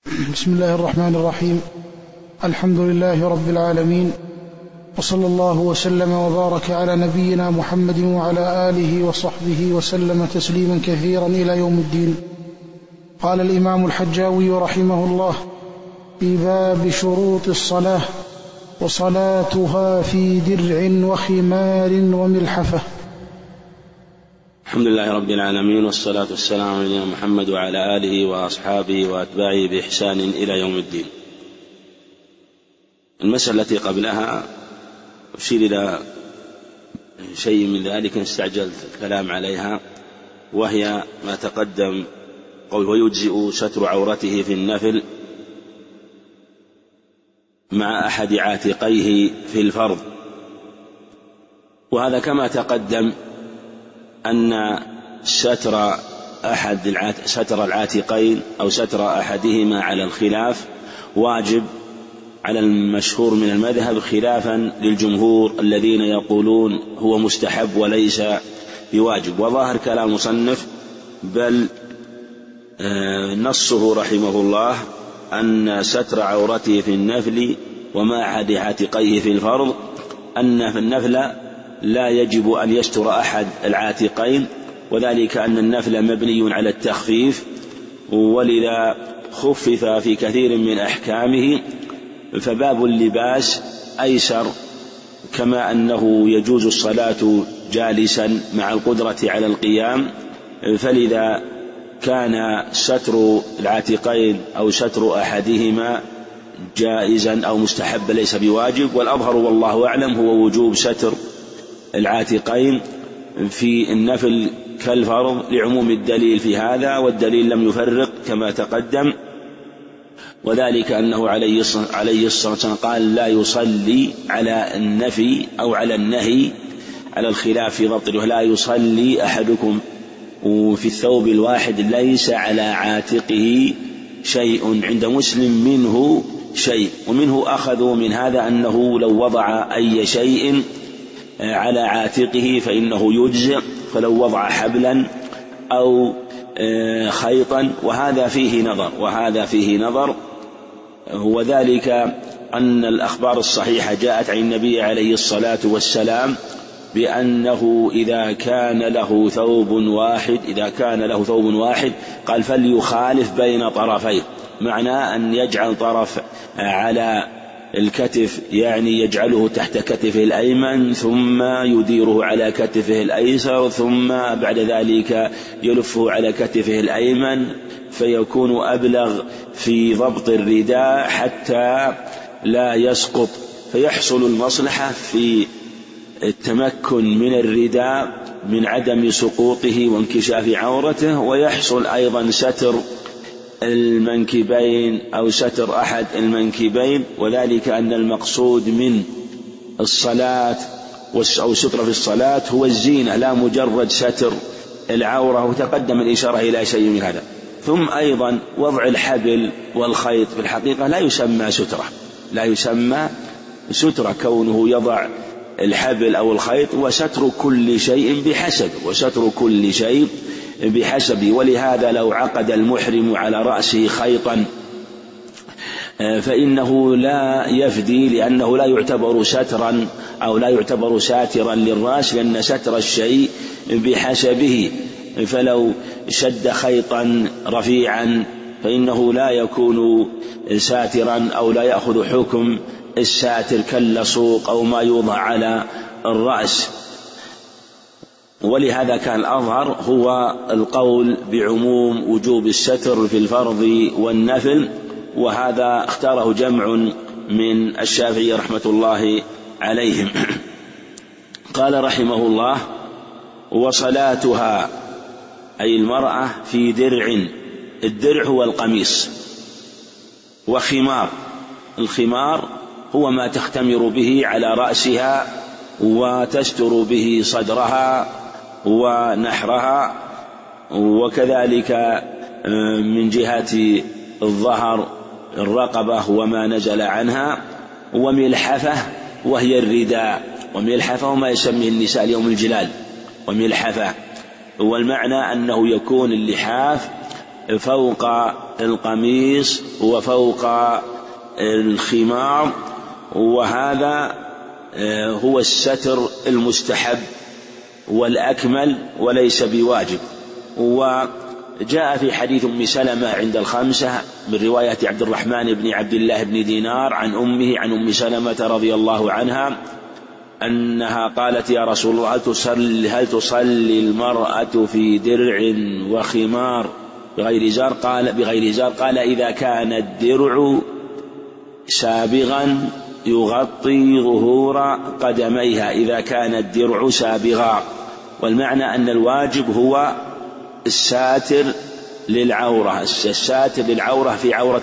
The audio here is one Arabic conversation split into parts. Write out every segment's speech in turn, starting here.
بسم الله الرحمن الرحيم. الحمد لله رب العالمين، وصلى الله وسلم وبارك على نبينا محمد وعلى آله وصحبه وسلم تسليما كثيرا إلى يوم الدين. قال الإمام الحجاوي رحمه الله في باب شروط الصلاة: وصلاتها في درع وخمار وملحفة. الحمد لله رب العالمين، والصلاة والسلام على نبينا محمد وعلى آله وأصحابه وأتباعه بإحسان إلى يوم الدين. المسألة التي قبلها أشير إلى شيء من ذلك استعجلت الكلام عليها، وهي ما تقدم قول: ويجزئ ستر عورته في النفل مع أحد عاتقيه في الفرض. وهذا كما تقدم أن ستر العاتقين أو ستر أحدهما على الخلاف واجب على المشهور من المذهب، خلافا للجمهور الذين يقولون هو مستحب وليس بواجب. وظاهر كلام المصنف بل نصه رحمه الله أن ستر عورته في النفل وما أحد عاتقيه في الفرض، أن في النفل لا يجب أن يستر أحد العاتقين، وذلك أن النفل مبني على التخفيف، ولذا خفف في كثير من أحكامه. فباب اللباس أيسر، كما أنه يجوز الصلاة جالسا مع القدرة على القيام، فلذا كان ستر العاتقين أو ستر أحدهما جائزا أو مستحب ليس بواجب. والأظهر والله أعلم هو وجوب ستر العاتقين في النفل كالفرض لعموم الدليل في هذا، والدليل لم يفرق كما تقدم، وذلك أنه عليه الصلاة والسلام قال: لا يصلي على النفي أو على النهي على الخلاف في ضبط، لا يصلي أحدكم في الثوب الواحد ليس على عاتقه شيء، عند مسلم منه شيء. ومنه أخذوا من هذا أنه لو وضع أي شيء على عاتقه فإنه يجزئ، فلو وضع حبلا أو خيطا، وهذا فيه نظر، هو ذلك أن الأخبار الصحيحة جاءت عن النبي عليه الصلاة والسلام بأنه إذا كان له ثوب واحد قال: فليخالف بين طرفيه، معنى أن يجعل طرف على الكتف، يعني يجعله تحت كتفه الأيمن ثم يديره على كتفه الأيسر، ثم بعد ذلك يلفه على كتفه الأيمن، فيكون أبلغ في ضبط الرداء حتى لا يسقط، فيحصل المصلحة في التمكن من الرداء من عدم سقوطه وانكشاف عورته، ويحصل أيضا ستر المنكبين أو ستر أحد المنكبين، وذلك أن المقصود من الصلاة أو ستر في الصلاة هو الزينة لا مجرد ستر العورة، وتقدم الإشارة إلى شيء من هذا. ثم أيضا وضع الحبل والخيط في الحقيقة لا يسمى سترة كونه يضع الحبل أو الخيط، وستر كل شيء بحسبه. ولهذا لو عقد المحرم على رأسه خيطا فإنه لا يفدي، لأنه لا يعتبر سترا أو لا يعتبر ساترا للرأس، لأن ستر الشيء بحسبه. فلو شد خيطا رفيعا فإنه لا يكون ساترا أو لا يأخذ حكم الساتر كاللصوق أو ما يوضع على الرأس. ولهذا كان الأظهر هو القول بعموم وجوب الستر في الفرض والنفل، وهذا اختاره جمع من الشافعي رحمة الله عليهم. قال رحمه الله: وصلاتها أي المرأة في درع، الدرع هو القميص، وخمار، الخمار هو ما تختمر به على رأسها وتستر به صدرها ونحرها، وكذلك من جهة الظهر الرقبة وما نزل عنها، وملحفة وهي الرداء، وملحفة وما يسميه النساء اليوم الجلال، وملحفة، والمعنى أنه يكون اللحاف فوق القميص وفوق الخمار، وهذا هو الستر المستحب والأكمل وليس بواجب. وجاء في حديث أم سلمة عند الخمسة من رواية عبد الرحمن بن عبد الله بن دينار عن أمه عن أم سلمة رضي الله عنها أنها قالت: يا رسول الله، هل تصلي المرأة في درع وخمار بغير إزار؟ قال: إذا كان الدرع سابغا يغطي ظهور قدميها، إذا كان الدرع سابغا. والمعنى أن الواجب هو الساتر للعورة، الساتر للعورة في عورة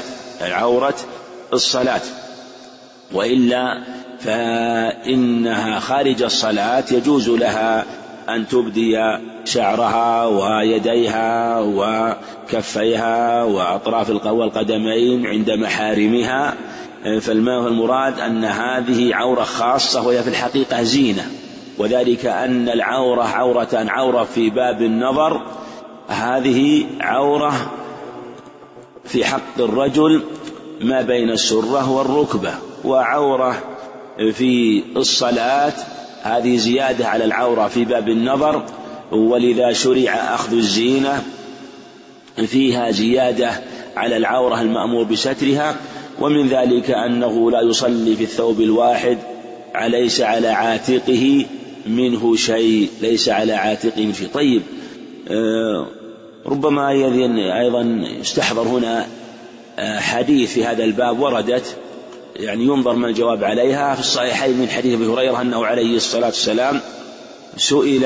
الصلاة، وإلا فإنها خارج الصلاة يجوز لها أن تبدي شعرها ويديها وكفيها وأطراف والقدمين عند محارمها. فالمراد أن هذه عورة خاصة، وهي في الحقيقة زينة، وذلك أن العورة عورة في باب النظر، هذه عورة في حق الرجل ما بين السرة والركبة، وعورة في الصلاة هذه زيادة على العورة في باب النظر، ولذا شرع أخذ الزينة فيها زيادة على العورة المأمور بسترها. ومن ذلك أنه لا يصلي في الثوب الواحد ليس على عاتقه منه شيء، طيب، ربما أيضا يستحضر هنا حديث في هذا الباب وردت، يعني ينظر من الجواب عليها في الصحيحين من حديث أبي هريرة أنه عليه الصلاة والسلام سئل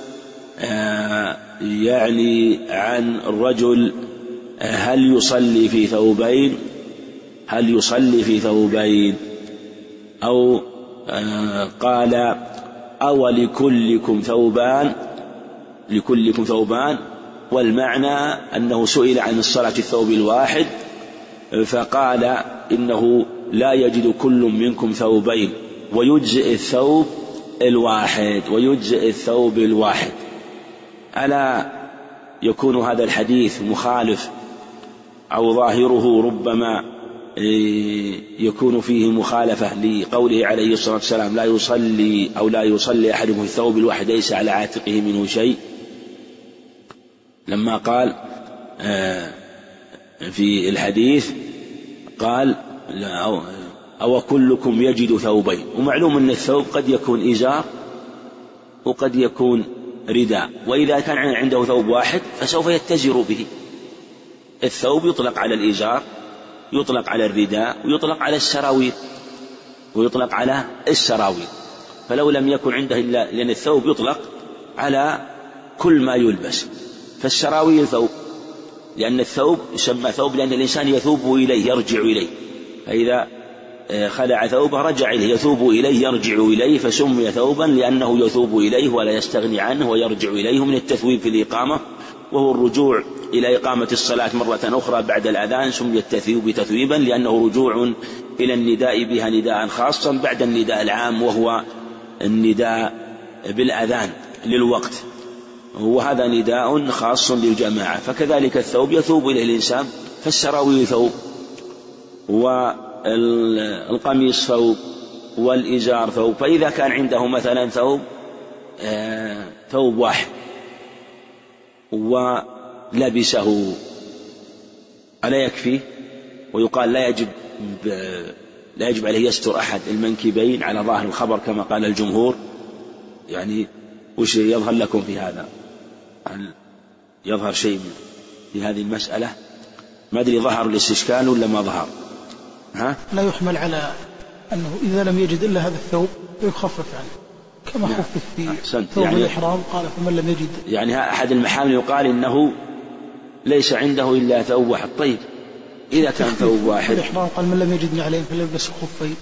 عن الرجل هل يصلي في ثوبين أو قال أو لكلكم ثوبان، والمعنى أنه سئل عن الصلاة في الثوب الواحد فقال إنه لا يجد كل منكم ثوبين ويجزئ الثوب الواحد. ألا يكون هذا الحديث مخالف أو ظاهره ربما يكون فيه مخالفة لقوله عليه الصلاة والسلام لا يصلي أحدكم في الثوب الواحد ليس على عاتقه منه شيء، لما قال في الحديث قال أو كلكم يجد ثوبين. ومعلوم أن الثوب قد يكون إزار وقد يكون رداء، وإذا كان عنده ثوب واحد فسوف يتزر به. الثوب يطلق على الإزار، يطلق على الرداء، ويطلق على السراويل. فلو لم يكن عنده إلا، لأن الثوب يطلق على كل ما يلبس، فالسراويل ثوب، لأن الثوب يسمى ثوب لأن الإنسان يثوب إليه يرجع إليه، فإذا خلع ثوبه رجع إليه، يثوب إليه يرجع إليه، فسمي ثوبا لأنه يثوب إليه ولا يستغني عنه ويرجع إليه. من التثويب في الإقامة، وهو الرجوع إلى إقامة الصلاة مرة أخرى بعد الأذان، سمي التثويب تثويبا لأنه رجوع إلى النداء بها نداء خاصا بعد النداء العام، وهو النداء بالأذان للوقت، وهذا نداء خاص للجماعة. فكذلك الثوب يثوب إليه الإنسان، فالسراويل ثوب، والقميص ثوب، والإزار ثوب. فإذا كان عنده مثلا ثوب واحد ولبسه ألا يكفي؟ ويقال لا يجب عليه يستر أحد المنكبين على ظاهر الخبر كما قال الجمهور. يعني وش يظهر لكم في هذا؟ هل يظهر شيء في هذه المسألة؟ ما أدري ظهر الاستشكال ولا ما ظهر؟ لا يحمل على أنه إذا لم يجد إلا هذا الثوب يخفف عنه، كما خفف في ثوب الإحرام قال فمن لم يجد. يعني أحد المحامل يقال إنه ليس عنده إلا ثوب واحد. طيب إذا كان ثوب واحد الإحرام قال من لم يجد نعلين فليلبس خفين،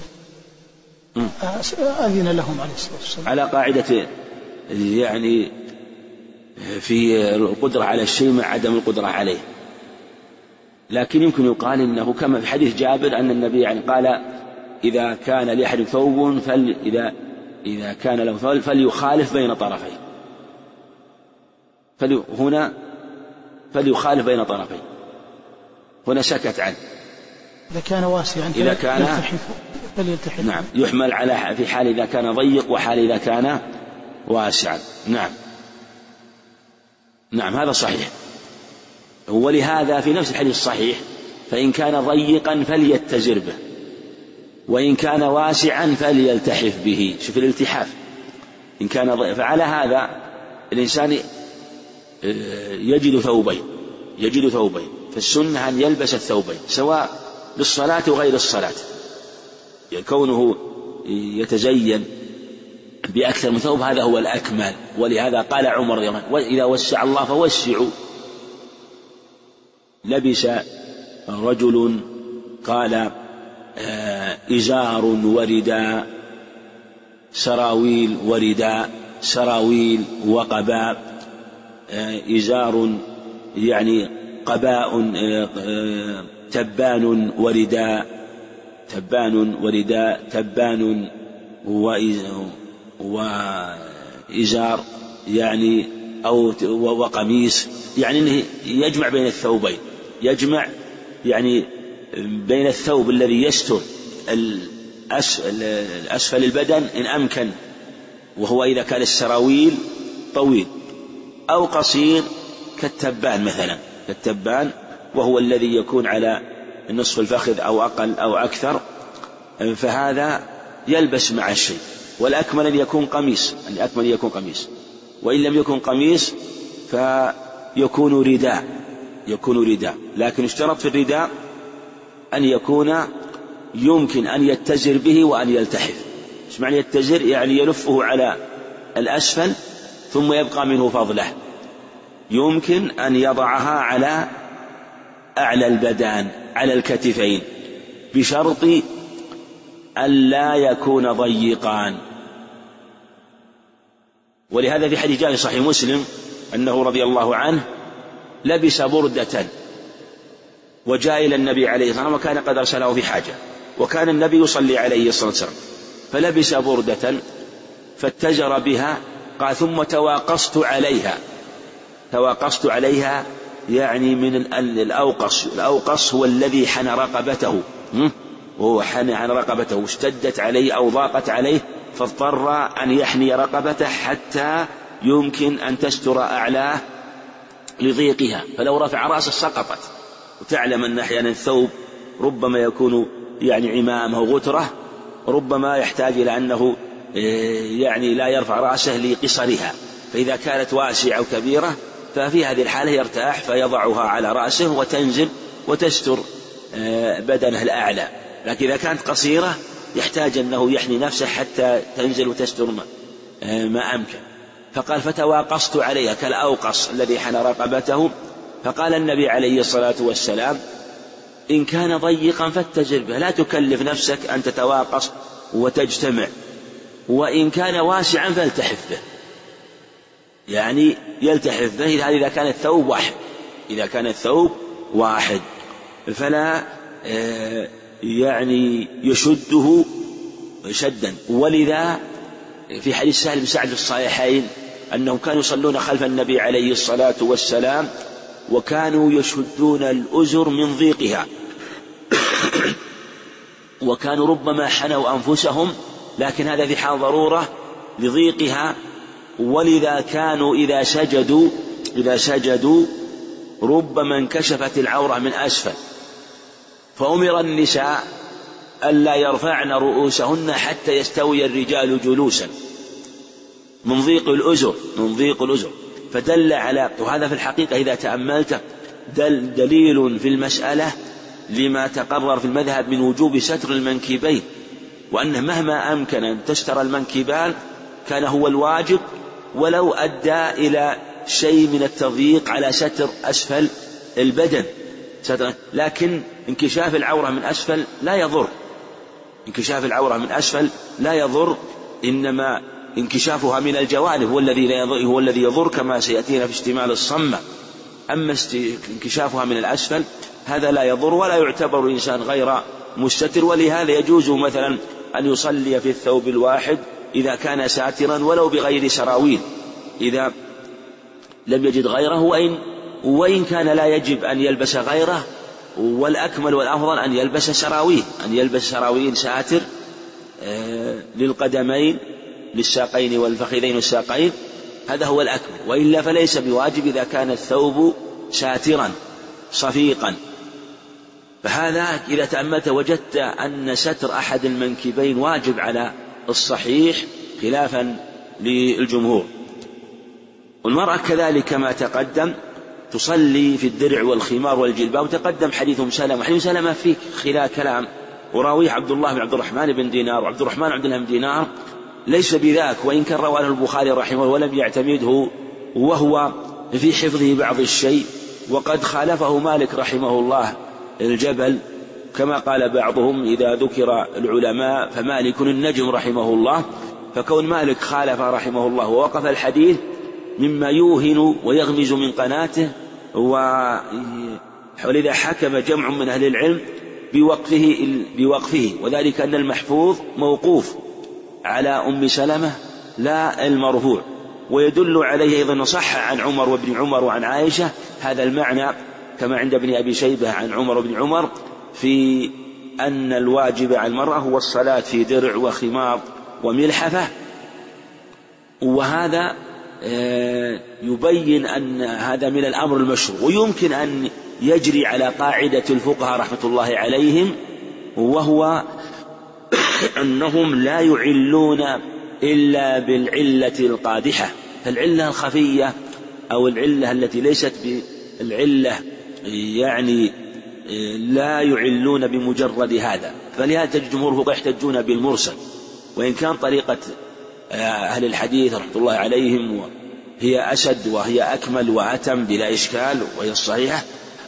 أذن لهم عليه الصلاة والسلام على قاعدة يعني في القدرة على الشيء مع عدم القدرة عليه. لكن يمكن يقال إنه كما في حديث جابر أن النبي يعني قال إذا كان لأحد ثوب إذا كان له ثوب فليخالف بين طرفين، هنا فليخالف بين طرفين. هنا سكت عنه. إذا كان واسعا إذا كان فليلتحف. نعم، يحمل على في حال إذا كان ضيق وحال إذا كان واسعا. نعم هذا صحيح. ولهذا في نفس الحديث الصحيح فإن كان ضيقا فليتزر به وإن كان واسعا فليلتحف به. شوف الالتحاف، إن كان فعلى هذا الإنسان يجد ثوبين، فالسنة أن يلبس الثوبين سواء للصلاة وغير الصلاة، كونه يتزين بأكثر من ثوب هذا هو الأكمل. ولهذا قال عمر رضي الله عنه إذا وسع الله فوسعوا. لبس رجل قال إزار ورداء، سراويل ورداء، سراويل وقباء. إزار يعني قباء، تبان ورداء، تبان وإزار يعني أو وقميص، يعني أنه يجمع بين الثوبين، يجمع يعني بين الثوب الذي يستر الأسفل البدن إن أمكن، وهو إذا كان السراويل طويل، أو قصير كالتبان مثلا، كالتبان وهو الذي يكون على نصف الفخذ أو أقل أو أكثر، فهذا يلبس مع الشيء. والأكمل أن يكون قميص، وإن لم يكن قميص فيكون رداء، لكن اشترط في الرداء أن يكون يمكن أن يتزر به وأن يلتحف. ايش معنى يتزر؟ يعني يلفه على الأسفل ثم يبقى منه فضله، يمكن أن يضعها على أعلى البدان على الكتفين، بشرط أن لا يكون ضيقان. ولهذا في حديث جاء في صحيح مسلم أنه رضي الله عنه لبس بردة وجاء إلى النبي عليه الصلاة والسلام وكان قد أرسله في حاجة، وكان النبي يصلي عليه الصلاة والسلام، فلبس بردة فاتجر بها. قال ثم توقصت عليها يعني من الأوقص هو الذي حنى رقبته، وهو حنى عن رقبته، اشتدت عليه أو ضاقت عليه فاضطر أن يحني رقبته حتى يمكن أن تستر أعلاه لضيقها، فلو رفع رأسه سقطت. وتعلم أن أحيانا الثوب ربما يكون يعني عمامه غترة، ربما يحتاج إلى أنه يعني لا يرفع رأسه لقصرها، فإذا كانت واسعة وكبيرة ففي هذه الحالة يرتاح فيضعها على رأسه وتنزل وتستر بدنه الأعلى. لكن إذا كانت قصيرة يحتاج أنه يحني نفسه حتى تنزل وتستر ما أمكن. فقال فتواقصت عليها كالأوقص الذي حنى رقبته. فقال النبي عليه الصلاة والسلام إن كان ضيقا فاتزر به، لا تكلف نفسك أن تتواقص وتجتمع، وإن كان واسعا فالتحف به، يعني يلتحف به إذا كان الثوب واحد، فلا يعني يشده شدا. ولذا في حديث سهل بن سعد في الصحيحين أنهم كانوا يصلون خلف النبي عليه الصلاة والسلام وكانوا يشدون الأزر من ضيقها، وكانوا ربما حنوا أنفسهم، لكن هذا في حال ضرورة لضيقها. ولذا كانوا إذا سجدوا ربما انكشفت العورة من أسفل، فأمر النساء ألا يرفعن رؤوسهن حتى يستوي الرجال جلوسا من ضيق الأزر. فدل على، وهذا في الحقيقة إذا تأملت دليل في المسألة لما تقرر في المذهب من وجوب ستر المنكبين، وأنه مهما أمكن أن تستر المنكبان كان هو الواجب، ولو أدى إلى شيء من التضييق على ستر أسفل البدن. لكن انكشاف العورة من أسفل لا يضر، إنما انكشافها من الجوانب هو الذي يضر كما سيأتينا في اشتمال الصمة. أما انكشافها من الأسفل هذا لا يضر ولا يعتبر الإنسان غير مستتر. ولهذا يجوز مثلا أن يصلي في الثوب الواحد إذا كان ساترا ولو بغير سراويل إذا لم يجد غيره، وإن كان لا يجب أن يلبس غيره، والأكمل والأفضل أن يلبس سراويل، أن يلبس سراويل ساتر للقدمين للساقين والفخذين والساقين، هذا هو الأكمل. وإلا فليس بواجب إذا كان الثوب ساترا صفيقا. فهذا إذا تأملت وجدت أن ستر أحد المنكبين واجب على الصحيح خلافا للجمهور. والمرأة كذلك كما تقدم تصلي في الدرع والخمار والجلباب. وتقدم حديث سلمة، حديث سلمة فيه خلاف كلام، وراويه عبد الله بن عبد الرحمن بن دينار، وعبد الرحمن عبد الله بن دينار ليس بذاك، وإن كان رواه البخاري رحمه الله ولم يعتمده، وهو في حفظه بعض الشيء، وقد خالفه مالك رحمه الله الجبل، كما قال بعضهم إذا ذكر العلماء فمالك النجم رحمه الله. فكون مالك خالف رحمه الله ووقف الحديث مما يوهن ويغمز من قناته، ولذا حكم جمع من أهل العلم بوقفه، وذلك أن المحفوظ موقوف على أم سلمة لا المرفوع. ويدل عليه أيضا صح عن عمر وابن عمر وعن عائشة هذا المعنى، كما عند ابن أبي شيبة عن عمر وابن عمر في أن الواجب على المرأة هو الصلاة في درع وخمار وملحفة. وهذا يبين أن هذا من الأمر المشروع، ويمكن أن يجري على قاعدة الفقهاء رحمة الله عليهم، وهو أنهم لا يعلون إلا بالعلة القادحة. فالعلة الخفية أو العلة التي ليست بالعلة يعني لا يعلون بمجرد هذا. فلهذا الجمهور الفقهاء يحتجون بالمرسل، وإن كان طريقة أهل الحديث رحمة الله عليهم هي أسد وهي أكمل وأتم بلا إشكال وهي الصحيحة،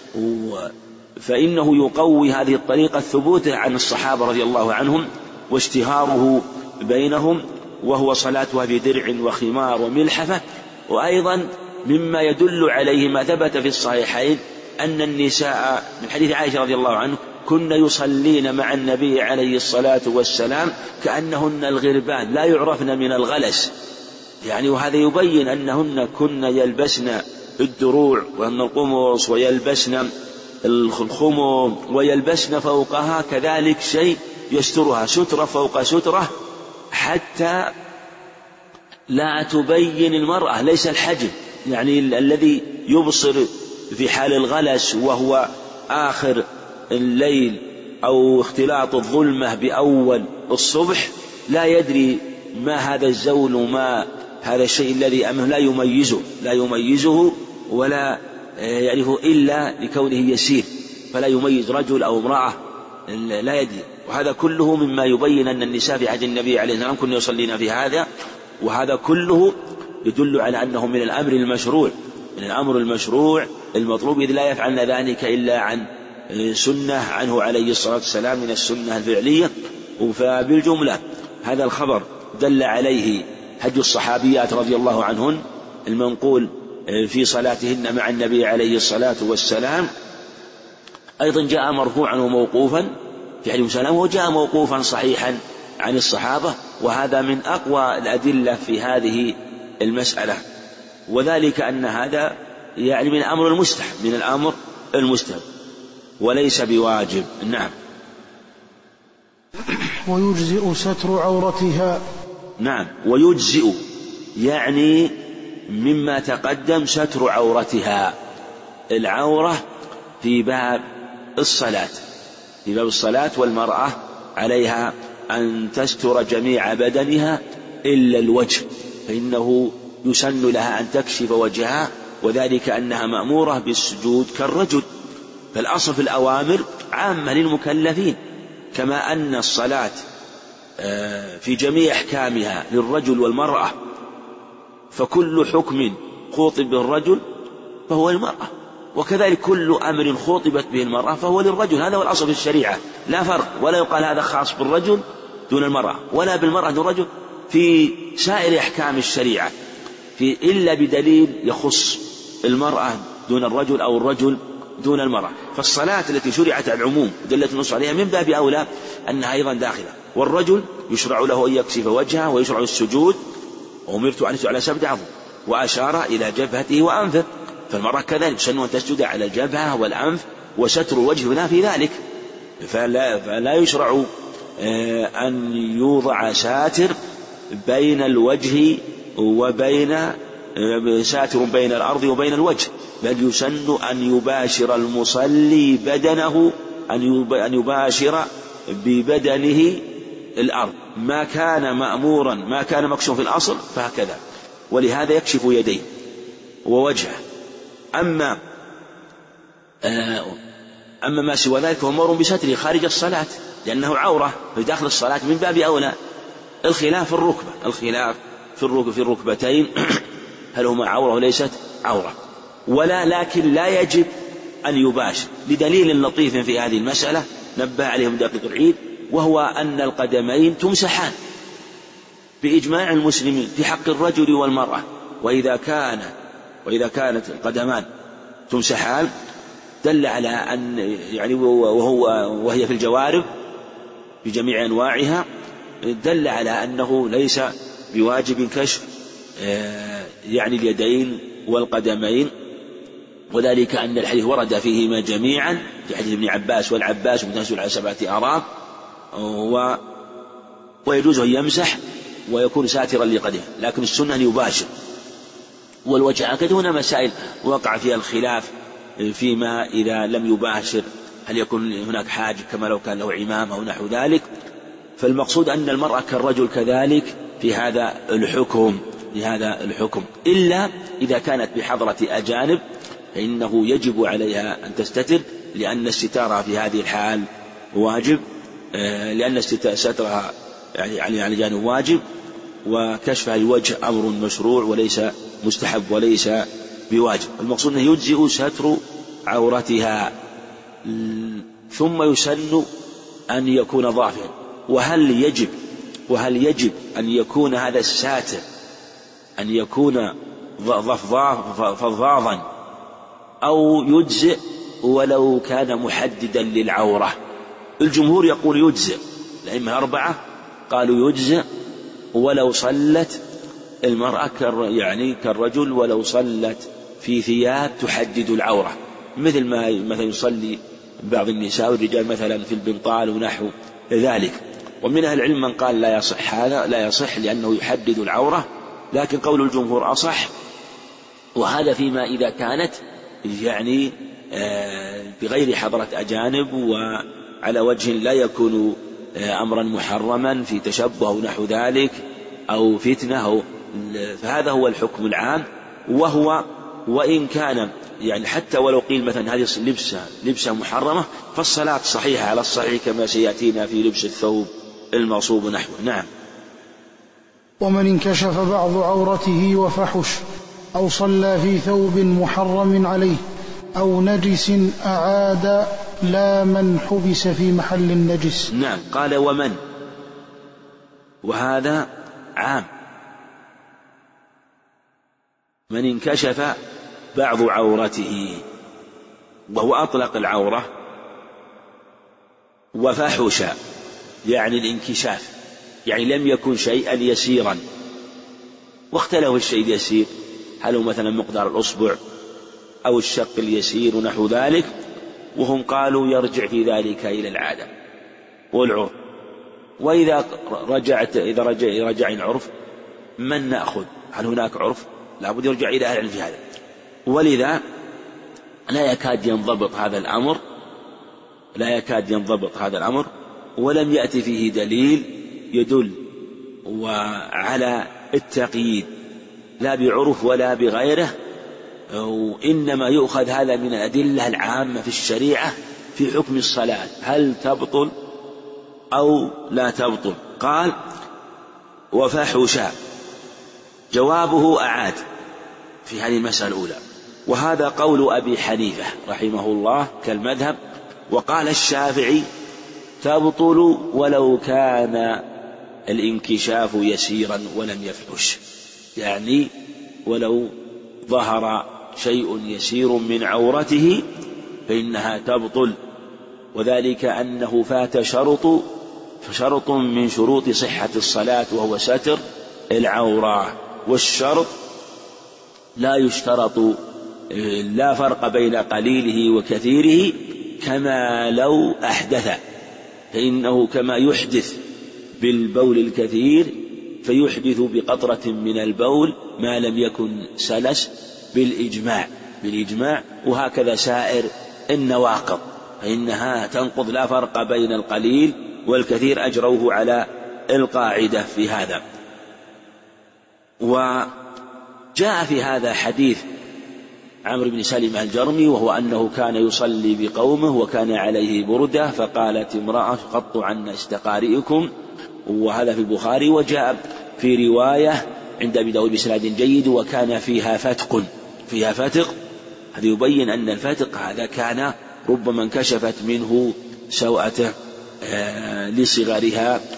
فإنه يقوي هذه الطريقة الثبوت عن الصحابة رضي الله عنهم واشتهاره بينهم، وهو صلاتها بدرع وخمار وملحفة. وأيضا مما يدل عليه ما ثبت في الصحيحين أن النساء من حديث عائشة رضي الله عنه كن يصلين مع النبي عليه الصلاة والسلام كأنهن الغربان لا يعرفن من الغلس، يعني وهذا يبين أنهن كن يلبسن الدروع وأن القمص ويلبسن الخمر ويلبسن فوقها كذلك شيء يسترها سترة فوق سترة حتى لا تبين المرأة، ليس الحجم يعني الذي يبصر في حال الغلس وهو آخر الليل أو اختلاط الظلمة بأول الصبح لا يدري ما هذا الزول وما هذا الشيء الذي أمامه، لا يميزه ولا يعرفه إلا لكونه يسير، فلا يميز رجل أو امرأة لا يدري. وهذا كله مما يبين أن النساء في عهد النبي عليه الصلاة والسلام كن يصلين في هذا، وهذا كله يدل على أنه من الأمر المشروع، من الأمر المشروع المطلوب، إذ لا يفعلن ذلك إلا عن سنة عنه عليه الصلاة والسلام من السنة الفعلية. فبالجملة هذا الخبر دل عليه هدي الصحابيات رضي الله عنهن المنقول في صلاتهن مع النبي عليه الصلاة والسلام. أيضا جاء مرفوعا وموقوفا في حديث سلام، وجاء موقوفا صحيحا عن الصحابة، وهذا من أقوى الأدلة في هذه المسألة، وذلك أن هذا يعني من الأمر المستحب، من الأمر المستحب وليس بواجب. نعم. ويجزئ ستر عورتها. نعم، ويجزئ يعني مما تقدم ستر عورتها. العورة في باب الصلاة، في باب الصلاة، والمرأة عليها أن تستر جميع بدنها إلا الوجه، فإنه يسن لها أن تكشف وجهها، وذلك أنها مأمورة بالسجود كالرجل. فالأصل في الأوامر عامة للمكلفين، كما أن الصلاة في جميع أحكامها للرجل والمرأة، فكل حكم خوطب به الرجل فهو للمرأة، وكذلك كل أمر خوطبت به المرأة فهو للرجل. هذا هو الأصل في الشريعة، لا فرق، ولا يقال هذا خاص بالرجل دون المرأة ولا بالمرأة دون الرجل في سائر أحكام الشريعة، إلا بدليل يخص المرأة دون الرجل أو الرجل دون المرأة. فالصلاة التي شرعت على العموم دلت النص عليها من باب أولى أنها أيضا داخلة. والرجل يشرع له أن يكشف وجهه ويشرع السجود، وأمرت أن أسجد على 7 أعظم، وأشار إلى جبهته وأنفه. فالمرأة كذلك سن أن تسجد على الجبهة والأنف وستر الوجه لا في ذلك، فلا يشرع أن يوضع ساتر بين الوجه وبين ساتر بين الأرض وبين الوجه، بل يسن أن يباشر المصلي بدنه، أن يباشر ببدنه الأرض، ما كان مأمورا ما كان مكشوف في الأصل فهكذا، ولهذا يكشف يديه ووجهه. أما ما سوى ذلك فهو مأمور بستره خارج الصلاة لأنه عورة في داخل الصلاة من باب أولى. الخلاف في الركبة، الخلاف في الركبتين هل هما عورة وليست عورة لكن لا يجب أن يباشر، لدليل لطيف في هذه المسألة نبه عليهم دقيق العيد، وهو أن القدمين تمسحان بإجماع المسلمين في حق الرجل والمرأة، وإذا كانت القدمان تمسحان دل على أن وهي في الجوارب بجميع أنواعها دل على أنه ليس بواجب كشف اليدين والقدمين، وذلك أن الحديث ورد فيهما جميعا في حديث ابن عباس والعباس متنزل على 7 آراء، ويجوز أن يمسح ويكون ساترا لقدمه، لكن السنة أن يباشر. والوجه هكذا هنا مسائل وقع فيها الخلاف فيما إذا لم يباشر هل يكون هناك حاجب كما لو كان له عمامة أو نحو ذلك، فالمقصود أن المرأة كالرجل كذلك في هذا الحكم، إلا إذا كانت بحضرة أجانب فإنه يجب عليها أن تستتر، لأن الستارة في هذه الحال واجب، لأن سترها على جانب واجب، وكشفها الوجه أمر مشروع وليس مستحب وليس بواجب. المقصود أنه يجزئ ستر عورتها، ثم يسن أن يكون ظافرا. وهل يجب أن يكون هذا الساتر أن يكون فظاظا أو يجزئ ولو كان محددا للعورة؟ الجمهور يقول يجزئ، الأئمة 4 قالوا يجزئ ولو صلت المرأة كالرجل ولو صلت في ثياب تحدد العورة، مثل ما مثلا يصلي بعض النساء والرجال مثلا في البنطال ونحو ذلك. ومن أهل العلم من قال لا يصح هذا، لا يصح لأنه يحدد العورة، لكن قول الجمهور أصح، وهذا فيما إذا كانت بغير حضرة أجانب وعلى وجه لا يكون أمرا محرما في تشبه أو نحو ذلك أو فتنة فهذا هو الحكم العام. وإن كان حتى ولو قيل مثلا هذه لبسة محرمة فالصلاة صحيحة على الصحيح كما سيأتينا في لبس الثوب المغصوب نحوه. نعم. ومن انكشف بعض عورته وفحش أو صلى في ثوب محرم عليه أو نجس أعاد لا من حبس في محل النجس. نعم. قال ومن، وهذا عام، من انكشف بعض عورته، وهو أطلق العورة، وفحش الانكشاف لم يكن شيئا يسيرا، واختلف الشيء اليسير هل هو مثلا مقدار الأصبع أو الشق اليسير ونحو ذلك، وهم قالوا يرجع في ذلك إلى العادة والعرف. وإذا رجع العرف من نأخذ؟ هل هناك عرف؟ لا بد يرجع إلى أهل العلم في هذا، ولذا لا يكاد ينضبط هذا الأمر، ولم يأتي فيه دليل يدل وعلى التقييد لا بعرف ولا بغيره، وإنما يؤخذ هذا من الأدلة العامة في الشريعة في حكم الصلاة هل تبطل أو لا تبطل. قال وفحش، جوابه أعاد في هذه المسألة الأولى، وهذا قول أبي حنيفة رحمه الله كالمذهب. وقال الشافعي تبطل ولو كان الانكشاف يسيرا ولم يفحش، ولو ظهر شيء يسير من عورته فإنها تبطل، وذلك أنه فات شرط من شروط صحة الصلاة وهو ستر العورة، والشرط لا يشترط، لا فرق بين قليله وكثيره، كما لو أحدث، فإنه كما يحدث بالبول الكثير فيحدث بقطرة من البول ما لم يكن سلس بالإجماع. وهكذا سائر النواقض فإنها تنقض، لا فرق بين القليل والكثير، أجروه على القاعدة في هذا. وجاء في هذا حديث عمرو بن سلمة الجرمي، وهو أنه كان يصلي بقومه وكان عليه بردة فقالت امرأة غطوا عنا استقارئكم، وهذا في البخاري. وجاء في رواية عند أبي داود بإسناد جيد وكان فيها فتق، هذا يبين أن الفتق هذا كان ربما انكشفت منه سوءته لصغرها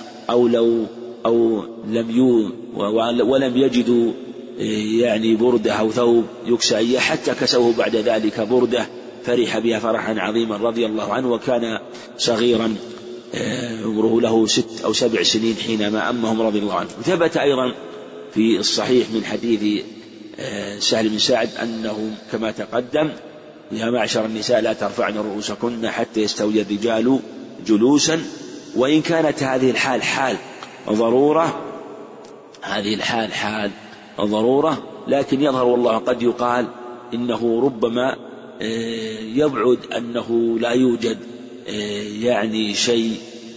ولم يجدوا يعني بردة أو ثوب يكسى، حتى كسوه بعد ذلك بردة فرح بها فرحا عظيما رضي الله عنه، وكان صغيرا عمره له 6 أو 7 سنين حينما أمهم رضي الله عنه. وثبت أيضا في الصحيح من حديث سهل بن سعد أنه كما تقدم: يا معشر النساء لا ترفعن رؤوسكن حتى يستوي الرجال جلوسا. وإن كانت هذه الحال حال ضرورة، لكن يظهر والله قد يقال إنه ربما يبعد أنه لا يوجد يعني شيء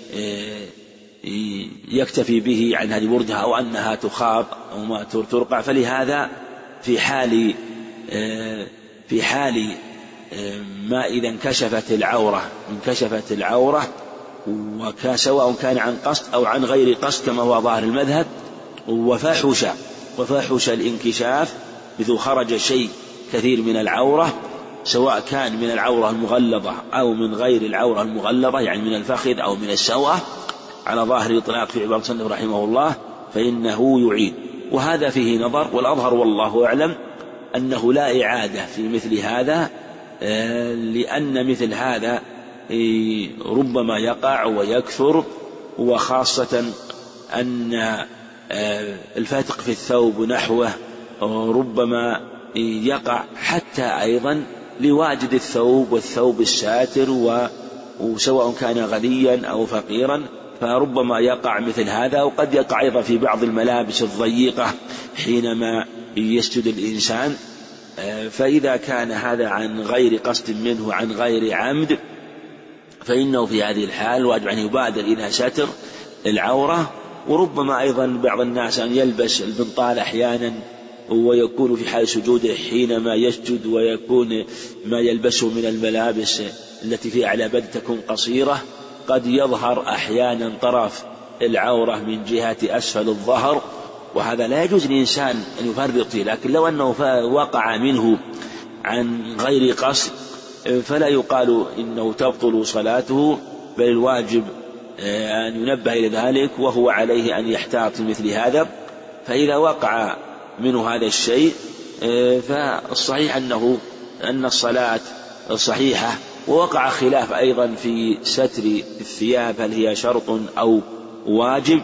يكتفي به عن هذه البردة أو أنها تخاض أو ما ترقع، فلهذا في حال ما إذا انكشفت العورة سواء كان عن قصد أو عن غير قصد كما هو ظاهر المذهب، وفحش الانكشاف مثل خرج شيء كثير من العورة، سواء كان من العورة المغلظة أو من غير العورة المغلظة، يعني من الفخذ أو من السوأة، على ظاهر الإطلاق في عبارة المصنف رحمه الله، فإنه يعيد. وهذا فيه نظر، والأظهر والله أعلم أنه لا إعادة في مثل هذا، لأن مثل هذا ربما يقع ويكثر، وخاصة أن الفتق في الثوب نحوه ربما يقع حتى أيضا لواجد الثوب والثوب الساتر، وسواء كان غنيا أو فقيرا فربما يقع مثل هذا. وقد يقع أيضا في بعض الملابس الضيقة حينما يسجد الإنسان، فإذا كان هذا عن غير قصد منه عن غير عمد فإنه في هذه الحال واجب أن يبادر إلى ستر العورة. وربما أيضا بعض الناس أن يلبس البنطال أحيانا ويكون في حال سجوده حينما يسجد، ويكون ما يلبسه من الملابس التي في أعلى بدن تكون قصيرة، قد يظهر أحيانا طرف العورة من جهة أسفل الظهر، وهذا لا يجوز للإنسان أن يفرط فيه. لكن لو أنه وقع منه عن غير قصد فلا يقال إنه تبطل صلاته، بل الواجب أن ينبه إلى ذلك، وهو عليه أن يحتاط مثل هذا. فإذا وقع منه هذا الشيء فالصحيح أن الصلاة صحيحة. ووقع خلاف أيضا في ستر الثياب هل هي شرط أو واجب،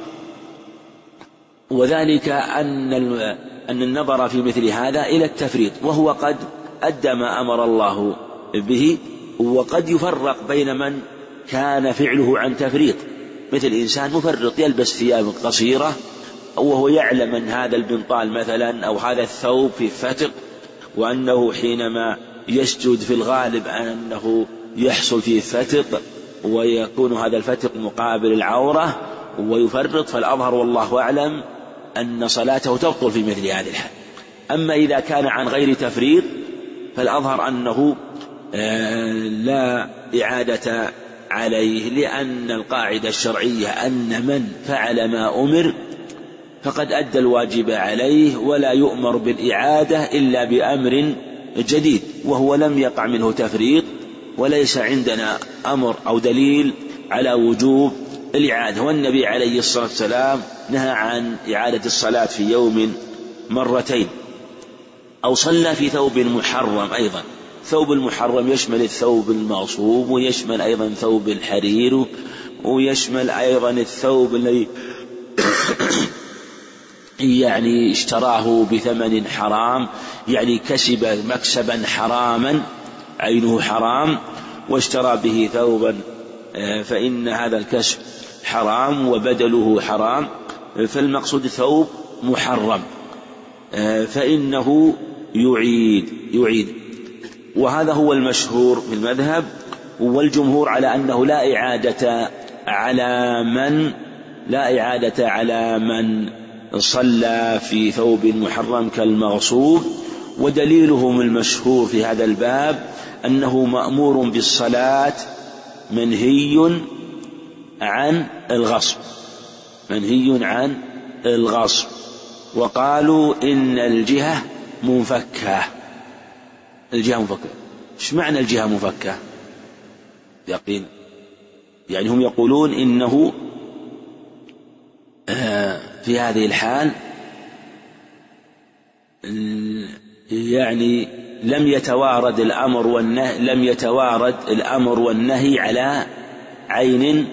وذلك أن النظر في مثل هذا إلى التفريط، وهو قد أدى ما أمر الله به، وقد يفرق بين من كان فعله عن تفريط، مثل إنسان مفرط يلبس ثياب قصيرة وهو يعلم أن هذا البنطال مثلا أو هذا الثوب في فتق، وأنه حينما يسجد في الغالب أنه يحصل فيه فتق ويكون هذا الفتق مقابل العورة ويفرط، فالأظهر والله أعلم أن صلاته تبطل في مثل هذه الحال. أما إذا كان عن غير تفريط فالأظهر أنه لا إعادة عليه، لأن القاعدة الشرعية أن من فعل ما أمر فقد أدى الواجب عليه، ولا يؤمر بالإعادة إلا بأمر جديد، وهو لم يقع منه تفريط، وليس عندنا أمر أو دليل على وجوب الإعادة. والنبي عليه الصلاة والسلام نهى عن إعادة الصلاة في يوم مرتين، أو صلى في ثوب محرم. أيضا ثوب المحرم يشمل الثوب المغصوب، ويشمل أيضا ثوب الحرير، ويشمل أيضا الثوب الذي يعني اشتراه بثمن حرام، يعني كسب مكسبا حراما عينه حرام. واشترى به ثوبا فإن هذا الكسب حرام وبدله حرام، فالمقصود ثوب محرم فإنه يعيد. وهذا هو المشهور في المذهب، والجمهور على أنه لا إعادة على من صلى في ثوب محرم كالمغصوب. ودليلهم المشهور في هذا الباب أنه مأمور بالصلاة منهي عن الغصب، وقالوا إن الجهة منفكة. إيش معنى الجهة منفكة؟ يقين يعني هم يقولون إنه في هذه الحال يعني لم يتوارد الأمر والنهي على عين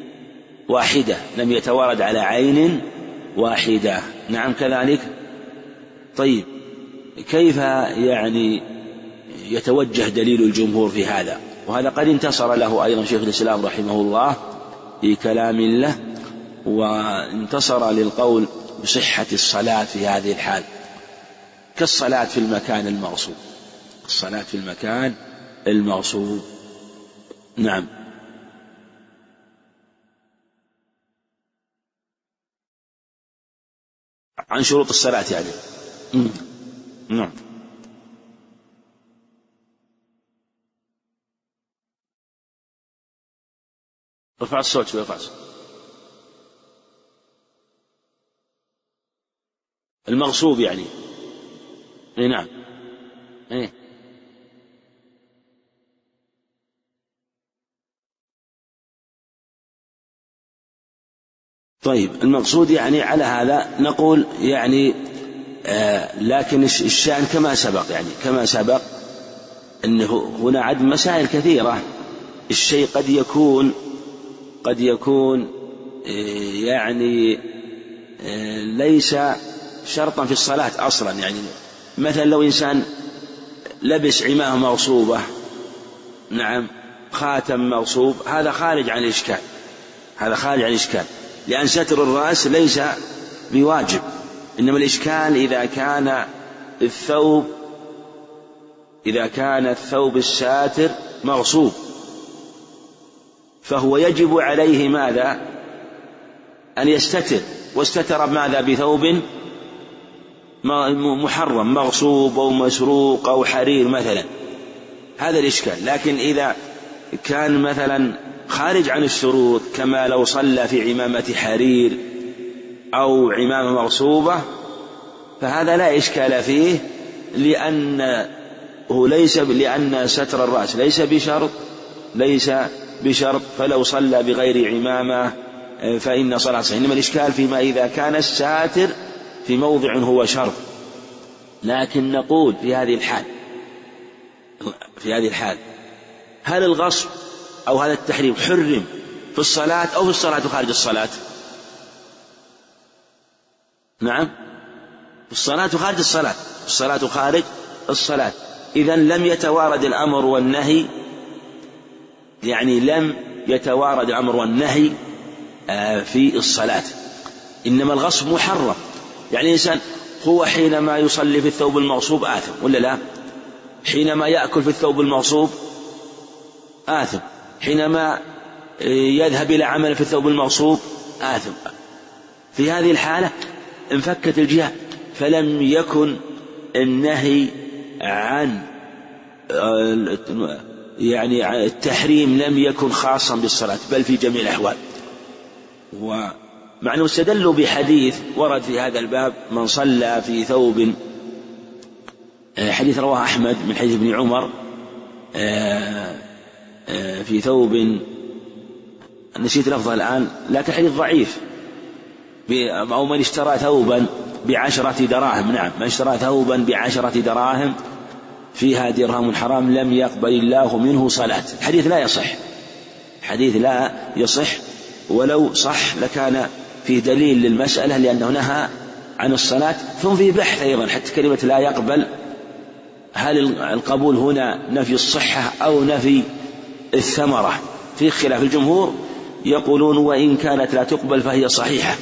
واحدة. نعم كذلك. طيب كيف يعني يتوجه دليل الجمهور في هذا؟ وهذا قد انتصر له أيضا شيخ الإسلام رحمه الله في كلام له، وانتصر للقول بصحة الصلاة في هذه الحال كالصلاة في المكان المغصوب. نعم. عن شروط الصلاة يعني. نعم. ارفع الصوت شوي. المغصوب يعني. نعم. طيب المقصود يعني على هذا نقول يعني لكن الشأن كما سبق أنه هنا عد مسائل كثيرة. الشيء قد يكون يعني ليس شرطا في الصلاة أصلا. يعني مثلا لو إنسان لبس عمامة مغصوبة، نعم، خاتم مغصوب، هذا خارج عن الإشكال، لأن ستر الرأس ليس بواجب، إنما الإشكال إذا كان الثوب الساتر مغصوب، فهو يجب عليه ماذا؟ أن يستتر، واستتر بماذا؟ بثوب محرم مغصوب أو مسروق أو حرير مثلا، هذا الإشكال. لكن إذا كان مثلا خارج عن الشروط كما لو صلى في عمامة حرير أو عمامة مغصوبة فهذا لا إشكال فيه، لأن ستر الرأس ليس بشرط، فلو صلى بغير عمامة فإن صلاة صحيحة. إنما الإشكال فيما إذا كان الساتر في موضع هو شرط. لكن نقول في هذه الحال هل الغصب أو هذا التحريم حرم في الصلاة أو في الصلاة خارج الصلاة؟ نعم، في الصلاة خارج الصلاة. إذن لم يتوارد الأمر والنهي، في الصلاة، إنما الغصب محرم. يعني الإنسان هو حينما يصلي في الثوب المغصوب آثم ولا لا؟ حينما يأكل في الثوب المغصوب آثم، حينما يذهب إلى عمل في الثوب المغصوب آثم. في هذه الحالة انفكت الجهة، فلم يكن النهي عن يعني التحريم لم يكن خاصا بالصلاة بل في جميع الأحوال. ومعنى استدلوا بحديث ورد في هذا الباب من صلى في ثوب، حديث رواه أحمد من حديث ابن عمر في ثوب، نسيت لفظه الآن لكن حديث ضعيف، أو من اشترى ثوبا ب10 دراهم. نعم، من اشترى ثوبا ب10 دراهم فيها درهم حرام لم يقبل الله منه صلاة. الحديث لا يصح، ولو صح لكان فيه دليل للمسألة، لأنه نهى عن الصلاة. ثم فيه بحث أيضا حتى كلمة لا يقبل، هل القبول هنا نفي الصحة أو نفي الثمرة. في خلاف الجمهور يقولون وإن كانت لا تقبل فهي صحيحة،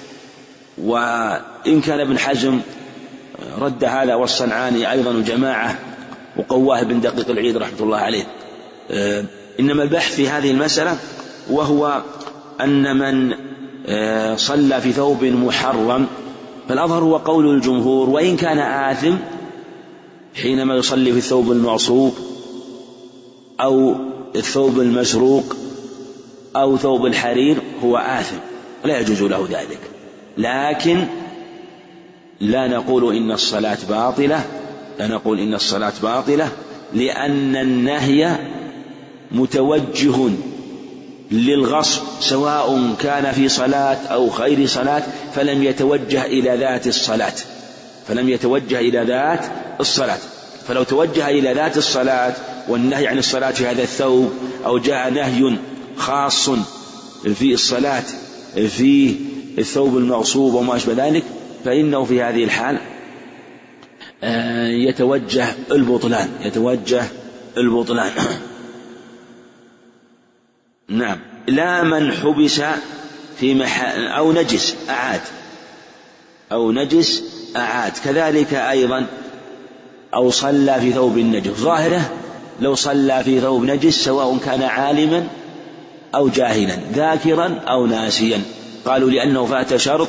وإن كان ابن حزم رد هذا والصنعاني أيضا جماعة وقواه بن دقيق العيد رحمة الله عليه. إنما البحث في هذه المسألة وهو أن من صلى في ثوب محرم فالأظهر هو قول الجمهور، وإن كان آثم حينما يصلي في الثوب المعصوب أو الثوب المسروق أو ثوب الحرير هو آثم لا يجوز له ذلك، لكن لا نقول إن الصلاة باطلة، لأن النهي متوجه للغصب سواء كان في صلاة أو غير صلاة، فلم يتوجه إلى ذات الصلاة. فلو توجه إلى ذات الصلاة والنهي عن الصلاة في هذا الثوب، أو جاء نهي خاص في الصلاة في الثوب المغصوب وما أشبه ذلك، فإنه في هذه الحال يتوجه البطلان. نعم. لا من حبس في محل أو نجس أعاد كذلك أيضا، أو صلى في ثوب النجس. ظاهره لو صلى في ثوب نجس سواء كان عالما أو جاهلا، ذاكرا أو ناسيا، قالوا لأنه فات شرط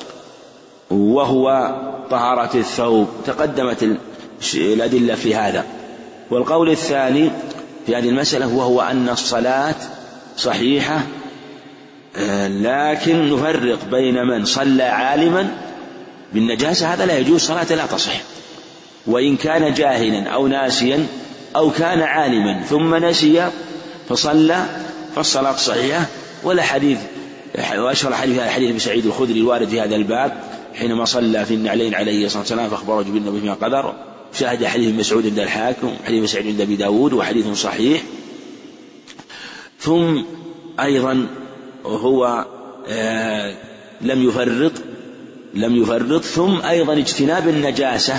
وهو طهارة الثوب. تقدمت الأدلة في هذا. والقول الثاني في هذه المسألة وهو أن الصلاة صحيحة، لكن نفرق بين من صلى عالما بالنجاسة هذا لا يجوز، صلاة لا تصح، وإن كان جاهلا أو ناسيا أو كان عالما ثم نسي فصلى فالصلاة صحيحة. ولا حديث، وأشهر حديث هذا حديث أبي سعيد الخدري الوارد في هذا الباب حينما صلى في النعلين عليه الصلاة والسلام فأخبره جبريل بما قدر. شاهد حديث مسعود عند الحاكم، حديث مسعود عند أبي داود، وحديث صحيح. ثم أيضا هو لم يفرط. ثم أيضا اجتناب النجاسة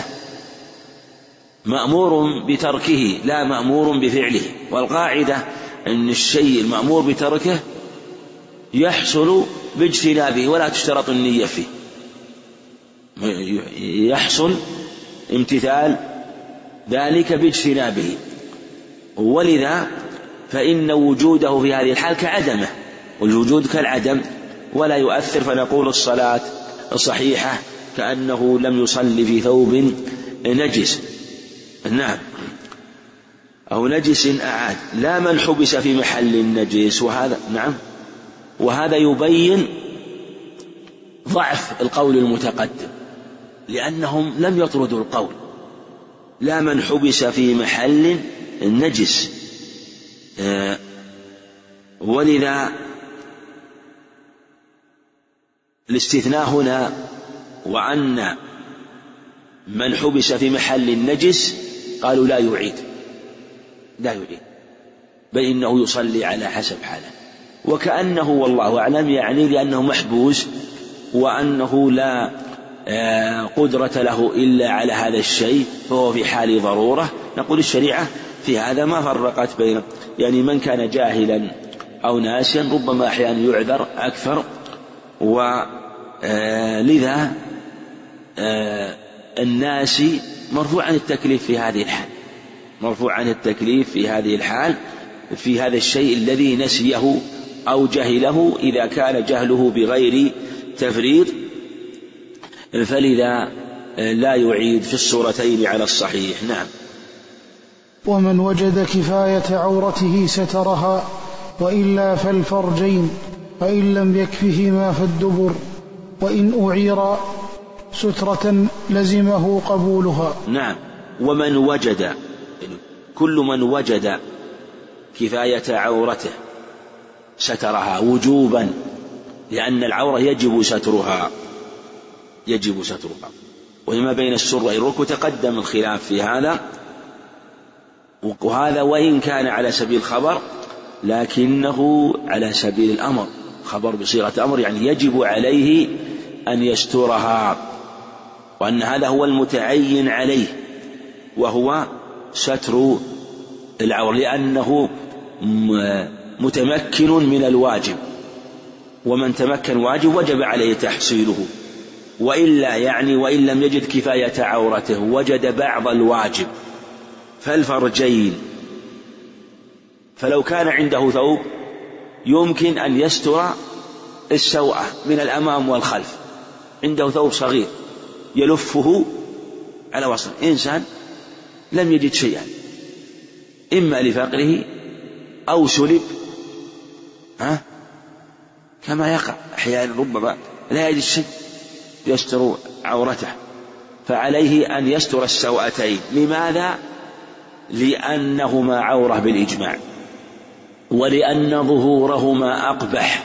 مأمور بتركه لا مأمور بفعله، والقاعدة أن الشيء المأمور بتركه يحصل باجتنابه ولا تشترط النية فيه، يحصل امتثال ذلك باجتنابه. ولذا فإن وجوده في هذه الحال كعدمه، والوجود كالعدم ولا يؤثر، فنقول الصلاة صحيحة كأنه لم يصلي في ثوب نجس. نعم. أو نجس أعاد. لا من حبس في محل النجس. وهذا نعم، وهذا يبين ضعف القول المتقدم، لأنهم لم يطردوا القول لا من حبس في محل النجس. ولذا الاستثناء هنا وأن من حبس في محل النجس قالوا لا يعيد، بل إنه يصلي على حسب حاله، وكأنه والله أعلم يعني لأنه محبوس وأنه لا قدرة له إلا على هذا الشيء فهو في حال ضرورة. نقول الشريعة في هذا ما فرقت بين يعني من كان جاهلا أو ناسيا، ربما أحيانا يعذر أكثر. ولذا الناس مرفوع عن التكليف في هذه الحال في هذا الشيء الذي نسيه أو جهله، إذا كان جهله بغير تفريط، فلذا لا يعيد في الصورتين على الصحيح. نعم. ومن وجد كفاية عورته سترها، وإلا فالفرجين، فإن لم يكفهما فالدبر، وإن أعير سترة لزمه قبولها. نعم. ومن وجد، كل من وجد كفاية عورته سترها وجوبا، لأن العورة يجب سترها، وما بين السر والركب تقدم الخلاف في هذا. وهذا وإن كان على سبيل الخبر لكنه على سبيل الأمر، خبر بصيغة أمر، يعني يجب عليه أن يسترها، وأن هذا هو المتعين عليه وهو ستر العورة، لأنه متمكن من الواجب، ومن تمكن واجب وجب عليه تحصيله، وإلا يعني وإن لم يجد كفاية عورته وجد بعض الواجب فالفرجين. فلو كان عنده ثوب يمكن أن يستر السوءة من الأمام والخلف، عنده ثوب صغير يلفه على وصل، إنسان لم يجد شيئا إما لفقره أو سلب كما يقع أحيانا، ربما لا يجد شيء يستر عورته، فعليه أن يستر السوءتين. لماذا؟ لأنهما عورة بالإجماع، ولأن ظهورهما أقبح،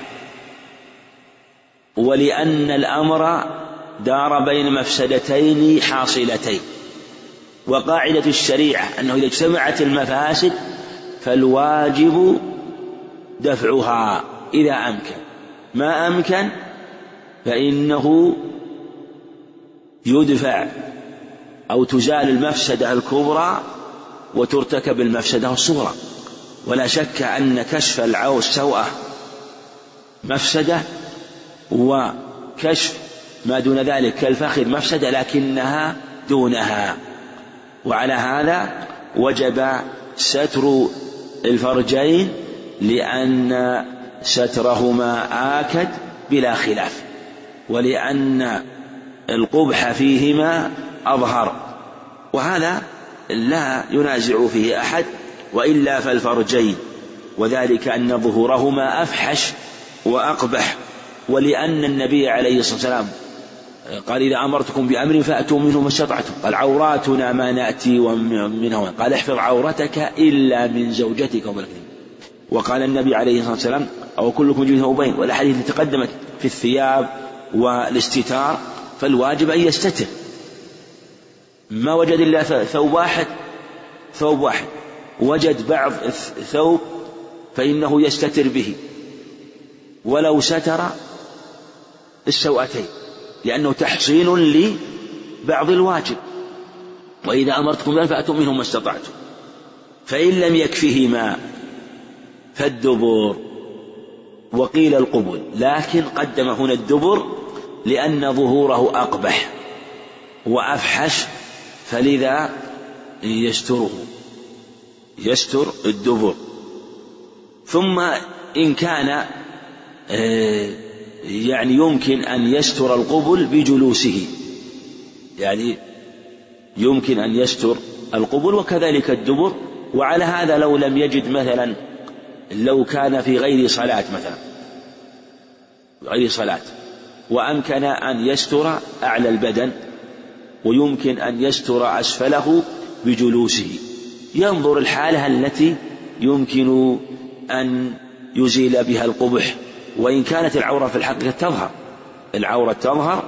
ولأن الأمر دار بين مفسدتين حاصلتين. وقاعدة الشريعة أنه إذا اجتمعت المفاسد فالواجب دفعها إذا أمكن، ما أمكن فإنه يدفع أو تزال المفسدة الكبرى وترتكب المفسدة الصغرى. ولا شك أن كشف السوءة مفسدة، وكشف ما دون ذلك كالفخذ مفسدة لكنها دونها. وعلى هذا وجب ستر الفرجين لأن سترهما آكد بلا خلاف، ولأن القبح فيهما أظهر، وهذا لا ينازع فيه أحد. وإلا فالفرجين، وذلك أن ظهورهما أفحش وأقبح، ولأن النبي عليه الصلاة والسلام قال إذا أمرتكم بأمر فأتوا منه ما استطعتم، قال عوراتنا ما نأتي منه، قال احفظ عورتك إلا من زوجتك وملكتك. وقال النبي عليه الصلاة والسلام أو كلكم يجب ثوبين، والأحاديث التي تقدمت في الثياب والاستتار، فالواجب أن يستتر. ما وجد إلا ثوب واحد وجد بعض الثوب فإنه يستتر به ولو ستر السوءتين، لأنه تحصيل لبعض الواجب. وإذا أمرتكم بأن فأتوا منهم ما استطعتم. فإن لم يكفهما فالدبر، وقيل القبل، لكن قدم هنا الدبر لأن ظهوره أقبح وأفحش، فلذا يستر الدبر. ثم إن كان يعني يمكن أن يستر القبل بجلوسه، يعني يمكن أن يستر القبل وكذلك الدبر. وعلى هذا لو لم يجد مثلا، لو كان في غير صلاة مثلا، غير صلاة، وأمكن أن يستر أعلى البدن ويمكن أن يستر أسفله بجلوسه، ينظر الحالة التي يمكن أن يزيل بها القبح. وإن كانت العورة في الحقيقة تظهر، العورة تظهر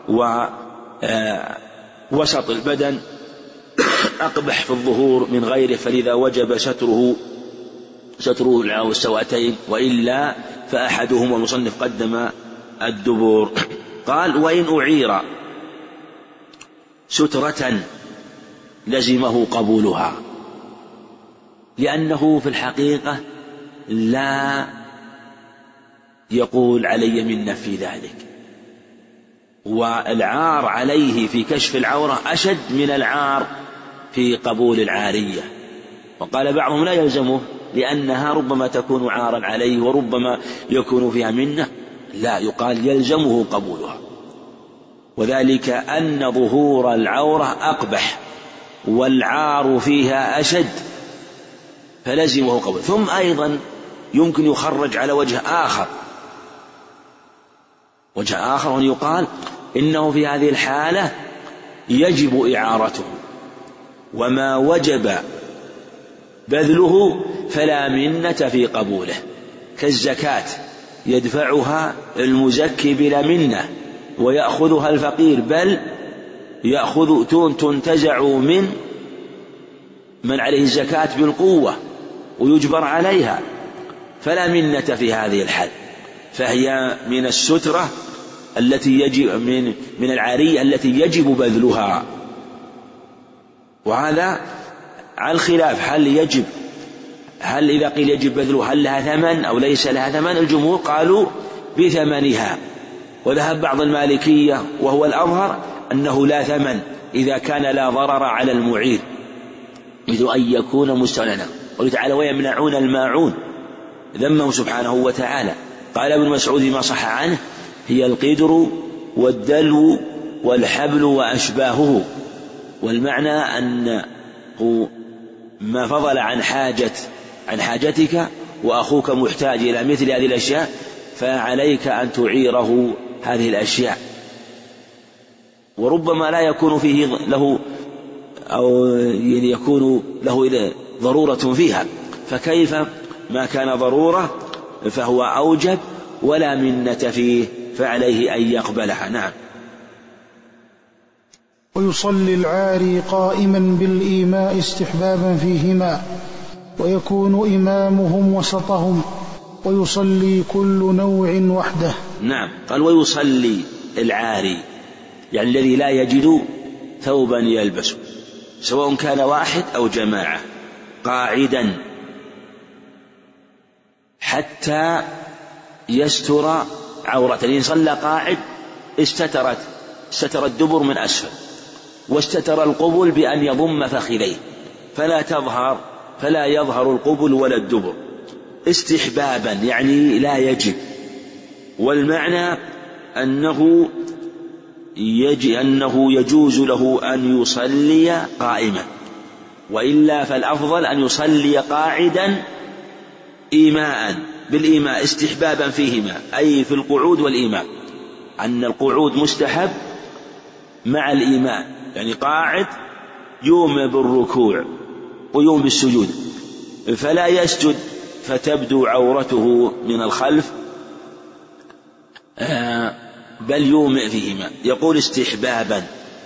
ووسط البدن أقبح في الظهور من غيره، فلذا وجب ستره السوأتين، وإلا فأحدهما المصنف قدم الدبر. قال وإن أعير سترة لزمه قبولها، لأنه في الحقيقة لا يقول علي منة في ذلك، والعار عليه في كشف العورة أشد من العار في قبول العارية. وقال بعضهم لا يلزمه لأنها ربما تكون عارا عليه وربما يكون فيها منة، لا، يقال يلزمه قبولها، وذلك أن ظهور العورة أقبح والعار فيها أشد، فلزمه قبول. ثم أيضا يمكن يخرج على وجه آخر، وأن يقال إنه في هذه الحالة يجب إعارته، وما وجب بذله فلا منة في قبوله، كالزكاة يدفعها المزكي بلا منة ويأخذها الفقير، بل تنتزع من عليه الزكاة بالقوة ويجبر عليها، فلا منة في هذه الحال، فهي من السترة التي يجب من العارية التي يجب بذلها. وهذا على الخلاف هل يجب هل إذا قيل يجب بذله هل لها ثمن أو ليس لها ثمن؟ الجمهور قالوا بثمنها، وذهب بعض المالكية وهو الأظهر أنه لا ثمن إذا كان لا ضرر على المعير، مثل أن يكون مستعلنا. قال تعالى ويمنعون الماعون، ذمه سبحانه وتعالى. قال ابن مسعود ما صح عنه هي القدر والدلو والحبل وأشباهه، والمعنى أنه ما فضل عن حاجتك وأخوك محتاج إلى مثل هذه الأشياء فعليك أن تعيره هذه الأشياء، وربما لا يكون فيه له أو يكون له ضرورة فيها، فكيف ما كان ضرورة فهو أوجب ولا منة فيه فعليه أن يقبلها. نعم. ويصلي العاري قائما بالإيماء استحبابا فيهما، ويكون إمامهم وسطهم، ويصلي كل نوع وحده. نعم. قال ويصلي العاري يعني الذي لا يجد ثوبا يلبسه، سواء كان واحد أو جماعة، قاعدا حتى يستر عورته. إن صلى قاعد استتر الدبر من أسفل، واستتر القبل بأن يضم فخذيه فلا يظهر القبل ولا الدبر، استحبابا يعني لا يجب. والمعنى أنه يجوز له أن يصلي قائما، وإلا فالأفضل أن يصلي قاعدا إيماء بالإيماء استحبابا فيهما، أي في القعود والإيماء، أن القعود مستحب مع الإيماء، يعني قاعد يوم بالركوع ويوم بالسجود، فلا يسجد فتبدو عورته من الخلف، بل يومئ فيهما. يقول استحبابا،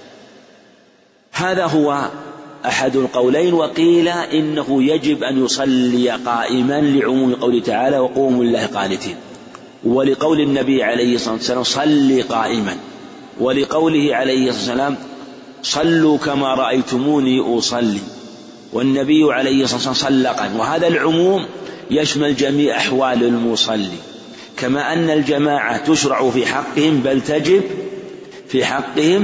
هذا هو أحد القولين. وقيل إنه يجب أن يصلي قائما لعموم قوله تعالى وقوموا لله قانتين، ولقول النبي عليه الصلاة والسلام صلي قائما، ولقوله عليه الصلاة والسلام صلوا كما رأيتموني أصلي، والنبي عليه الصلاة والسلام صلى قائما. وهذا العموم يشمل جميع أحوال المصلي، كما أن الجماعة تشرع في حقهم بل تجب في حقهم،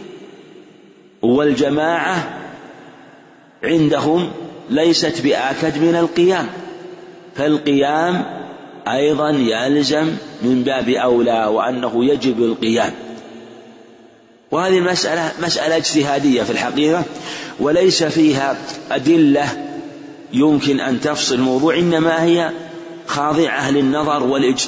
والجماعة عندهم ليست بآكد من القيام، فالقيام أيضا يلزم من باب أولى وأنه يجب القيام. وهذه المسألة مسألة اجتهادية في الحقيقة، وليس فيها أدلة يمكن أن تفصل الموضوع، إنما هي خاضعة للنظر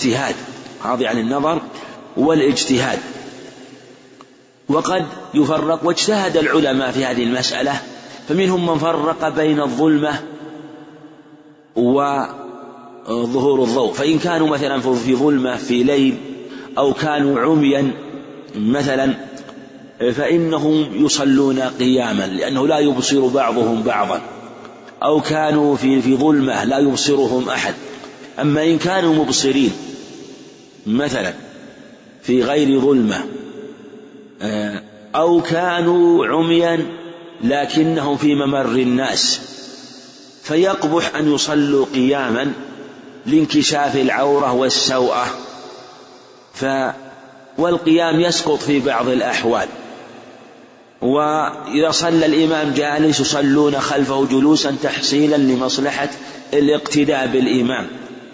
والاجتهاد. وقد يفرق، واجتهد العلماء في هذه المسألة، فمنهم من فرق بين الظلمة وظهور الضوء، فإن كانوا مثلا في ظلمة في ليل أو كانوا عميا مثلا فإنهم يصلون قياما لأنه لا يبصر بعضهم بعضا، أو كانوا في ظلمة لا يبصرهم أحد. أما إن كانوا مبصرين مثلا في غير ظلمة، أو كانوا عميا لكنهم في ممر الناس، فيقبح أن يصلوا قياما لانكشاف العورة والسوءة، والقيام يسقط في بعض الأحوال. وإذا صلى الإمام جالس يصلون خلفه جلوسا تحصيلا لمصلحة الاقتداء بالإمام.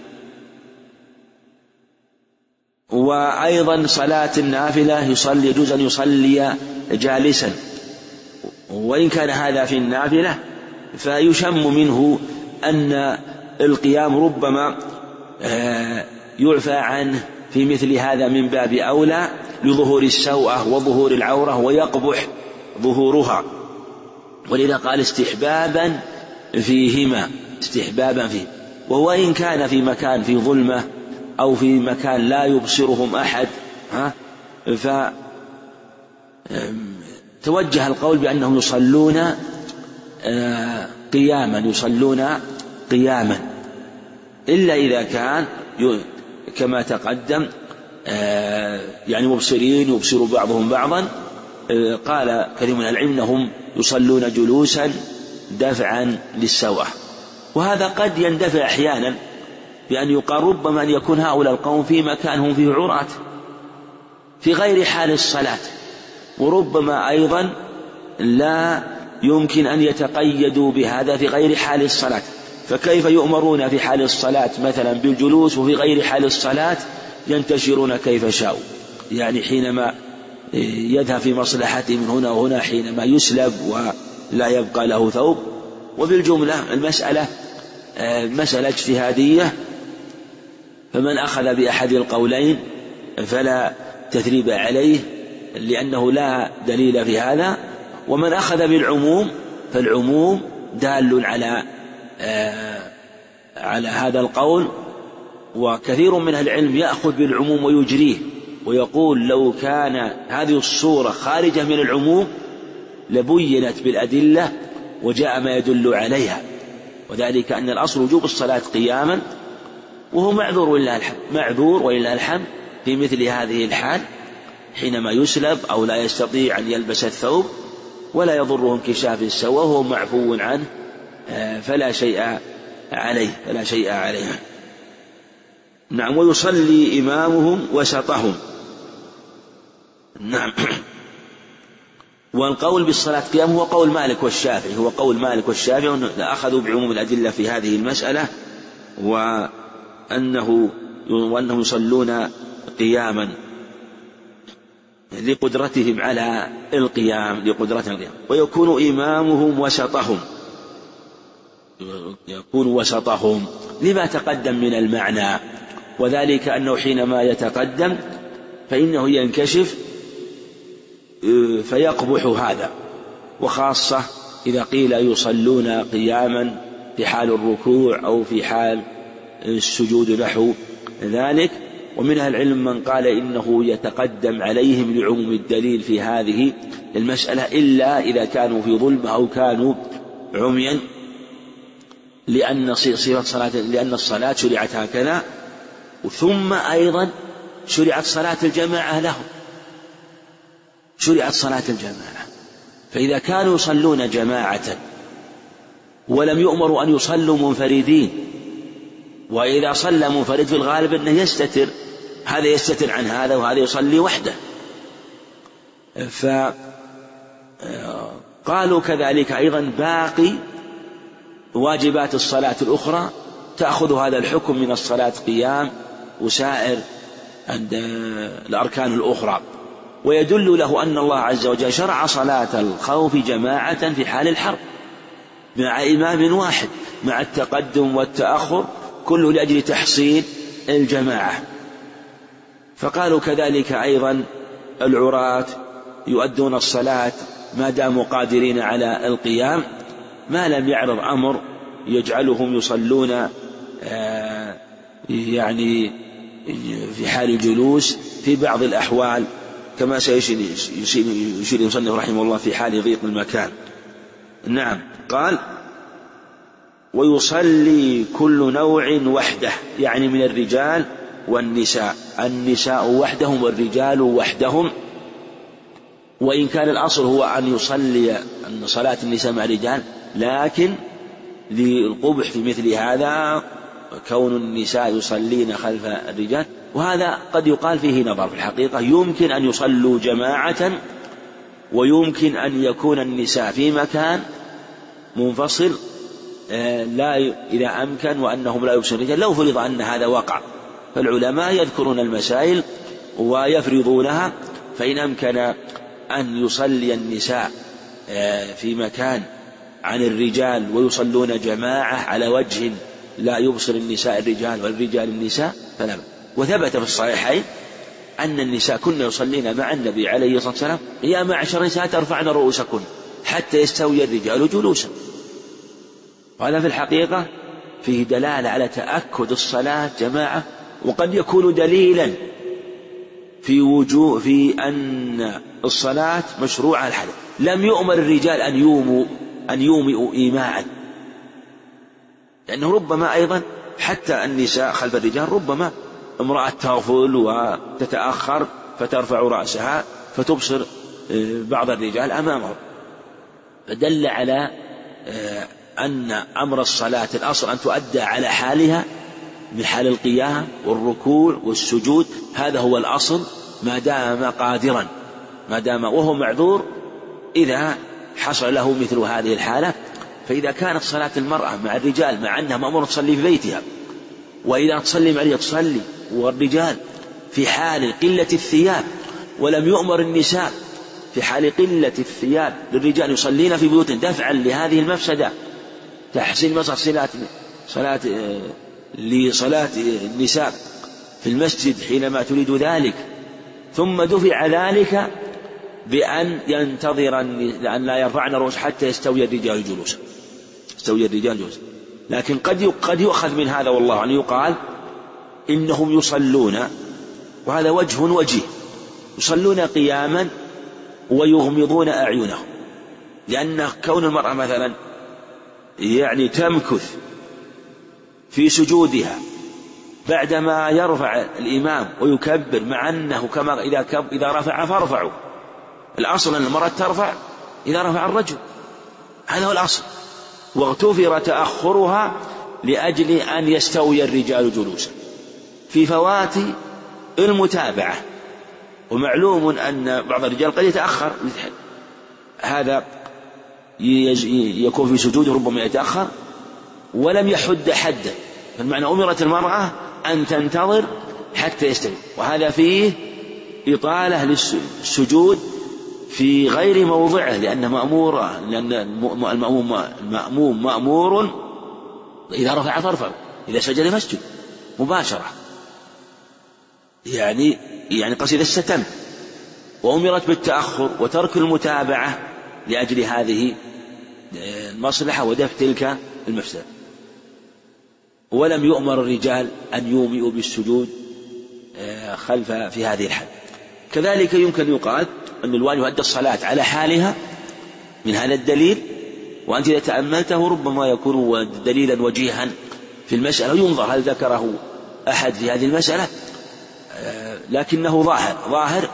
وأيضا صلاة النافلة يجوز أن يصلي جالسا، وإن كان هذا في النافلة فيشم منه أن القيام ربما يعفى عنه في مثل هذا من باب أولى لظهور السوءة وظهور العورة ويقبح ظهورها، ولذا قال استحبابا فيهما، استحبابا فيه. وهو إن كان في مكان في ظلمة أو في مكان لا يبصرهم أحد، فتوجه القول بأنهم يصلون قياما، إلا إذا كان كما تقدم يعني مبصرين يبصر بعضهم بعضا. قال كثير من العلم أنهم يصلون جلوسا دفعا للسوءة. وهذا قد يندفع أحيانا بأن يقال ربما أن يكون هؤلاء القوم في مكان هم فيه عراة في غير حال الصلاة، وربما أيضا لا يمكن أن يتقيدوا بهذا في غير حال الصلاة، فكيف يؤمرون في حال الصلاة مثلا بالجلوس وفي غير حال الصلاة ينتشرون كيف شاءوا؟ يعني حينما يذهب في مصلحته من هنا وهنا، حينما يسلب ولا يبقى له ثوب. وبالجملة المسألة مسألة اجتهادية، فمن أخذ بأحد القولين فلا تثريب عليه لأنه لا دليل في هذا، ومن أخذ بالعموم فالعموم دال على هذا القول. وكثير من أهل العلم يأخذ بالعموم ويجريه ويقول لو كان هذه الصورة خارجة من العموم لبينت بالأدلة وجاء ما يدل عليها، وذلك أن الأصل وجوب الصلاة قياما، وهو معذور ولله الحمد في مثل هذه الحال حينما يسلب أو لا يستطيع أن يلبس الثوب ولا يضره انكشاف السوى وهو معفو عنه، فلا شيء عليه. نعم. ويصلي إمامهم وسطهم. نعم. والقول بالصلاة قيام هو قول مالك والشافعي، أخذوا بعموم الأدلة في هذه المسألة، وأنهم يصلون قياما لقدرتهم على القيام. ويكون إمامهم وسطهم لما تقدم من المعنى، وذلك أنه حينما يتقدم فإنه ينكشف فيقبح هذا، وخاصة إذا قيل يصلون قياما في حال الركوع أو في حال السجود نحو ذلك. ومن أهل العلم من قال إنه يتقدم عليهم لعموم الدليل في هذه المسألة، إلا إذا كانوا في ظلم أو كانوا عميا، لأن الصلاة شرعت هكذا، ثم أيضا شرعت صلاة الجماعة لهم، فإذا كانوا يصلون جماعة ولم يؤمروا أن يصلوا منفردين، وإذا صلى منفرد في الغالب أنه يستتر، هذا يستتر عن هذا وهذا يصلي وحده. فقالوا كذلك أيضا باقي واجبات الصلاة الأخرى تأخذ هذا الحكم من الصلاة قيام وسائر الأركان الأخرى، ويدل له أن الله عز وجل شرع صلاة الخوف جماعة في حال الحرب مع إمام واحد مع التقدم والتأخر، كله لأجل تحصيل الجماعة. فقالوا كذلك أيضا العراة يؤدون الصلاة ما داموا قادرين على القيام، ما لم يعرض أمر يجعلهم يصلون يعني في حال الجلوس في بعض الأحوال، كما يشير المصنف رحمه الله في حال ضيق المكان. نعم. قال ويصلي كل نوع وحده، يعني من الرجال والنساء، النساء وحدهم والرجال وحدهم، وإن كان الأصل هو أن يصلي أن صلاة النساء مع الرجال، لكن للقبح في مثل هذا كون النساء يصلين خلف الرجال، وهذا قد يقال فيه نظر في الحقيقة، يمكن أن يصلوا جماعة ويمكن أن يكون النساء في مكان منفصل لا إذا أمكن وأنهم لا يبصرون الرجال، لو فرض أن هذا وقع، فالعلماء يذكرون المسائل ويفرضونها، فإن أمكن أن يصلي النساء في مكان عن الرجال ويصلون جماعة على وجه لا يبصر النساء الرجال والرجال النساء فلا. وثبت في الصحيحين أن النساء كن يصلين مع النبي عليه الصلاة والسلام: يا معشر النساء ترفعن رؤوسكن حتى يستوي الرجال جلوسا. وهذا في الحقيقة فيه دلالة على تأكد الصلاة جماعة، وقد يكون دليلا في أن الصلاة مشروعة الحدث. لم يؤمر الرجال أن يومئوا إيماء، لأنه ربما أيضا حتى النساء خلف الرجال ربما امرأة تغفل وتتأخر فترفع رأسها فتبصر بعض الرجال أمامه، فدل على أن أمر الصلاة الأصل أن تؤدى على حالها من حال القيام والركوع والسجود، هذا هو الأصل ما دام قادرا، ما دام وهو معذور إذا حصل له مثل هذه الحالة. فإذا كانت صلاة المرأة مع الرجال مع أنها مأمورة تصلي في بيتها، وإذا تصلي مع الرجال تصلي والرجال في حال قلة الثياب، ولم يؤمر النساء في حال قلة الثياب للرجال يصلين في بيوت دفعا لهذه المفسدة، تحسين صلاة لصلاة النساء في المسجد حينما تريد ذلك، ثم دفع ذلك بأن ينتظر أن لا يرفعن رؤوس حتى يستوي الرجال جلوسا، لكن قد يؤخذ من هذا والله أن يقال إنهم يصلون، وهذا وجه يصلون قياما ويغمضون أعينهم، لأن كون المرأة مثلا يعني تمكث في سجودها بعدما يرفع الإمام ويكبر، مع أنه كما إذا رفع فارفعوا، الأصل أن المرأة ترفع إذا رفع الرجل، هذا هو الأصل، واغتفر تأخرها لأجل أن يستوي الرجال جلوسا في فوات المتابعة. ومعلوم أن بعض الرجال قد يتأخر، هذا يكون في سجوده ربما يتأخر ولم يحد حدا، فالمعنى أمرت المرأة أن تنتظر حتى يستوي، وهذا فيه إطالة للسجود في غير موضعه، لأن المأموم مأمور إذا رفع فارفع، إذا سجد فاسجد مباشرة، يعني قصد الستم، وأمرت بالتأخر وترك المتابعة لأجل هذه المصلحة ودفع تلك المفسدة. ولم يؤمر الرجال أن يومئوا بالسجود خلف في هذه الحال. كذلك يمكن يقال أن الواجب يؤدى الصلاة على حالها من هذا الدليل، وأنت إذا تأملته ربما يكون دليلا وجيها في المسألة، ينظر هل ذكره أحد في هذه المسألة، لكنه ظاهر،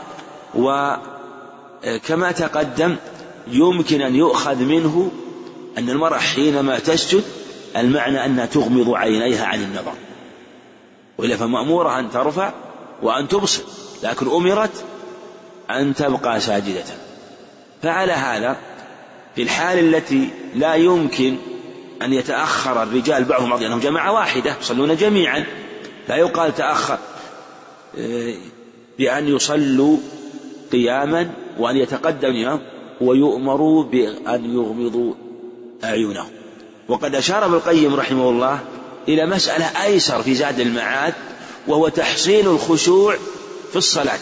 وكما تقدم يمكن أن يؤخذ منه أن المرأة حينما تسجد المعنى أنها تغمض عينيها عن النظر، وإلا فمأمورة أن ترفع وأن تبصر، لكن أمرت أن تبقى ساجدة. فعلى هذا في الحال التي لا يمكن أن يتأخر الرجال بعضهم بعض، لأنهم جماعة واحدة يصلون جميعا، لا يقال تأخر بأن يصلوا قياما وأن يتقدم ويؤمروا بأن يغمضوا أعينهم. وقد أشار ابن القيم رحمه الله إلى مسألة أيسر في زاد المعاد، وهو تحصيل الخشوع في الصلاة،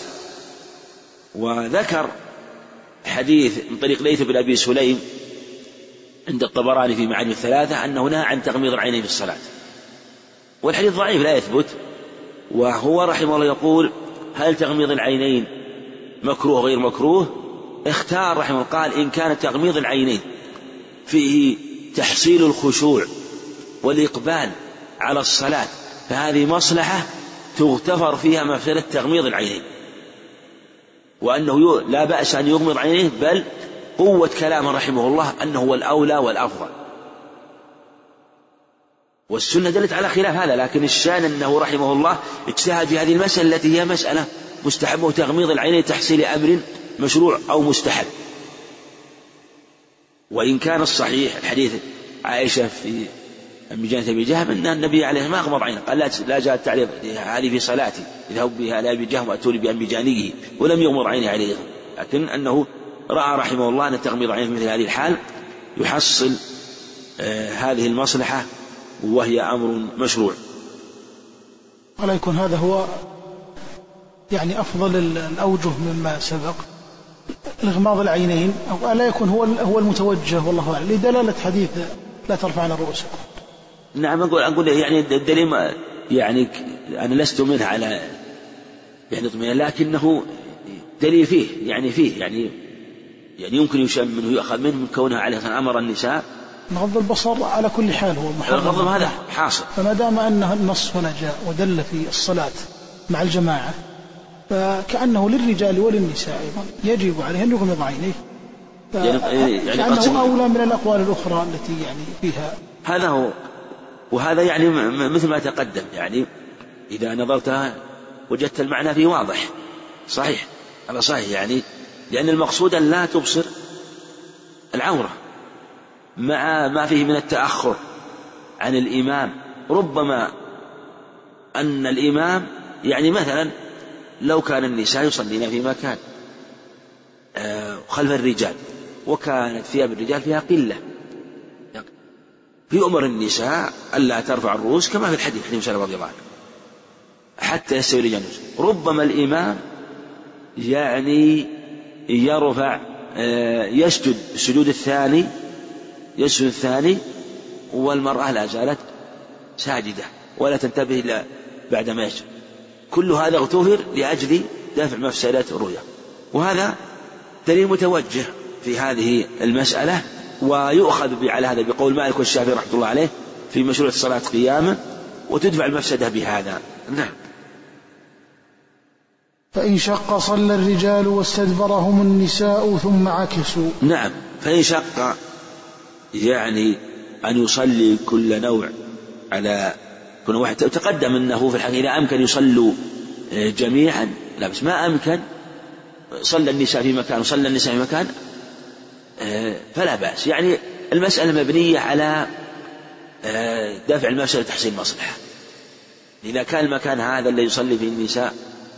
وذكر حديث من طريق ليث بن أبي سليم عند الطبراني في معاجم الثلاثة أنه نهى عن تغميض العينين في الصلاة، والحديث ضعيف لا يثبت. وهو رحمه الله يقول هل تغميض العينين مكروه غير مكروه؟ اختار رحمه الله قال إن كان تغميض العينين فيه تحصيل الخشوع والإقبال على الصلاة فهذه مصلحة تغتفر فيها مفسدة تغميض العينين، وأنه لا بأس أن يغمض عينيه، بل قوة كلام رحمه الله أنه هو الأولى والأفضل، والسنة دلت على خلاف هذا، لكن الشان أنه رحمه الله اجتهد في هذه المسألة التي هي مسألة مستحب، وتغميض العينين تحصيل أمر مشروع أو مستحب. وإن كان الصحيح الحديث عائشة في أمجانة أبي جهم أن النبي عليه ما أغمض عينه، قال لا جاءت تعليق هذه في صلاتي اذهب بها لأبي جهم وأتوني بأمجانيه، ولم يغمض عينه عليه، لكن أنه رأى رحمه الله أن تغميض عينه في مثل هذه الحال يحصل هذه المصلحة وهي أمر مشروع. ولا يكون هذا هو يعني أفضل الأوجه مما سبق إغماض العينين، أو لا يكون هو المتوجه والله أعلم لدلالة حديث لا ترفعن رؤوسكم. نعم أقول يعني الدليل يعني أنا لست منه على يعني طمئنان، لكنه دليل فيه يعني يمكن يشم منه يؤخذ منه من كونها عليه أمر النساء غض البصر على كل حال هو محرم، الغضب هذا حاصل، فما دام أنه النص هنا جاء ودل في الصلاة مع الجماعة فكأنه للرجال وللنساء أيضا يجب عليه أن يغمض عينيه يعني أنه أولى من الأقوال الأخرى التي يعني فيها. هذا هو. وهذا يعني مثل ما تقدم، يعني إذا نظرتها وجدت المعنى فيه واضح صحيح، هذا صحيح، يعني لأن المقصود أن لا تبصر العورة مع ما فيه من التأخر عن الإمام. ربما أن الإمام يعني مثلا لو كان النساء يصلين في مكان خلف الرجال وكانت ثياب الرجال فيها قلة، في أمر النساء ألا ترفع الرؤوس كما في الحديث مسلم رضي الله عنه حتى يستوي الرجال. ربما الإمام يعني يرفع يسجد السجود الثاني والمرأة لا زالت ساجدة ولا تنتبه إلا بعدما يسجد. كل هذا اغتفر لأجل دفع مفسدة الرؤيا، وهذا دليل متوجه في هذه المسألة، ويؤخذ على هذا بقول مالك والشافعي رحمة الله عليه في مشروع الصلاة قياما، وتدفع المفسدة بهذا. نعم. فإن شق صلى الرجال واستدبرهم النساء ثم عكسوا. نعم، فإن شق يعني أن يصلي كل نوع على كل واحد. تقدم أنه في الحقيقة إذا أمكن يصلوا جميعا لا، بس ما أمكن صلى النساء في مكان وصلى النساء في مكان فلا بأس. يعني المسألة مبنية على دفع المفسدة وتحصيل المصلحة. إذا كان المكان هذا الذي يصلي فيه النساء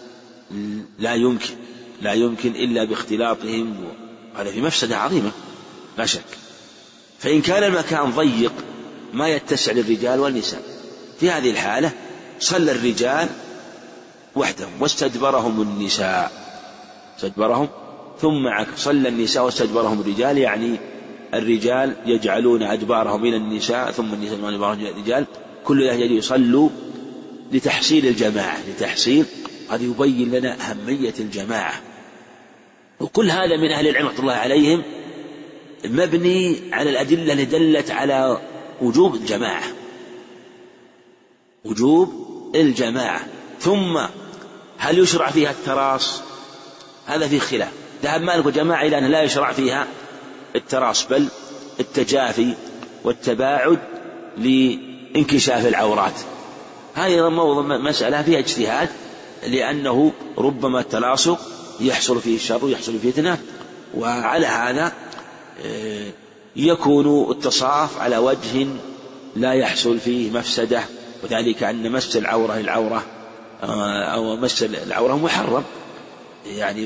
لا يمكن إلا باختلاطهم، هذا في مفسدة عظيمة لا شك. فإن كان المكان ضيق ما يتسع للرجال والنساء، في هذه الحالة صلى الرجال وحدهم واستدبرهم النساء، استدبرهم ثم صلى النساء واستدبرهم الرجال، يعني الرجال يجعلون أدبارهم إلى النساء ثم النساء يجعلون أدبارهم إلى الرجال، كل ذلك يصلوا لتحصيل الجماعة، هذا يبين لنا أهمية الجماعة. وكل هذا من أهل العلم رحمة الله عليهم مبني على الأدلة اللي دلت على وجوب الجماعة. ثم هل يشرع فيها التراص؟ هذا في خلاف. ذهب مالك وجماعة إلى أنه لا يشرع فيها التراص، بل التجافي والتباعد لانكشاف العورات. هذه مسألة فيها اجتهاد، لأنه ربما التلاصق يحصل فيه الشر ويحصل فيه فتنة، وعلى هذا يكون التصاف على وجه لا يحصل فيه مفسدة، وذلك أن مس العورة أو مس العورة محرم. يعني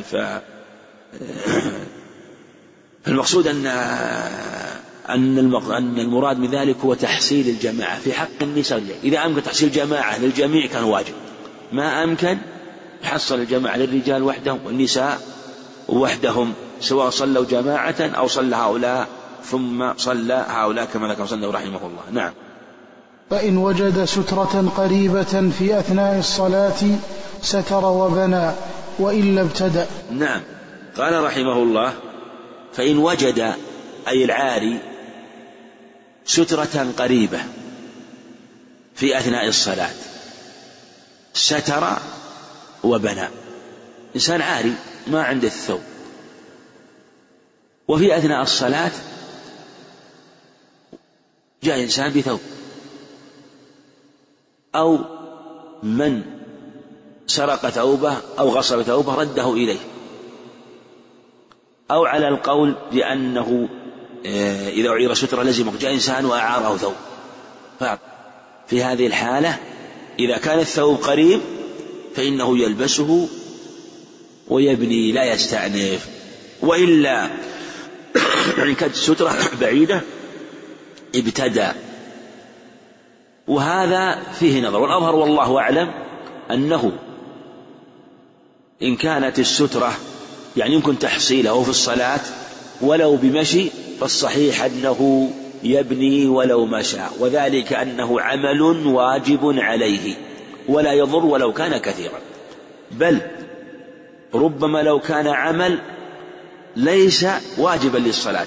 فالمقصود أن المراد من ذلك هو تحصيل الجماعة في حق النساء. إذا أمكن تحصيل جماعة للجميع كان واجب، ما أمكن حصل الجماعة للرجال وحدهم والنساء وحدهم، سواء صلوا جماعة أو صلى هؤلاء ثم صلى هؤلاء كما ذكر صلى رحمه الله. نعم. فإن وجد سترة قريبة في أثناء الصلاة ستر وبنى وإلا ابتدأ. نعم. قال رحمه الله فإن وجد أي العاري سترة قريبة في أثناء الصلاة ستر وبنى. إنسان عاري ما عنده الثوب، وفي أثناء الصلاة جاء إنسان بثوب، أو من سرق ثوبه أو غصب ثوبه رده إليه، أو على القول بأنه إذا أعير سترة لزمه، جاء إنسان وأعاره ثوب. في هذه الحالة إذا كان الثوب قريب فإنه يلبسه ويبني لا يستأنف، وإلا يعني كانت السترة بعيدة ابتدى. وهذا فيه نظر، والأظهر والله أعلم أنه إن كانت السترة يعني يمكن تحصيله في الصلاة ولو بمشي، فالصحيح أنه يبني ولو مشى، وذلك أنه عمل واجب عليه ولا يضر ولو كان كثيرا، بل ربما لو كان عمل ليس واجبا للصلاة،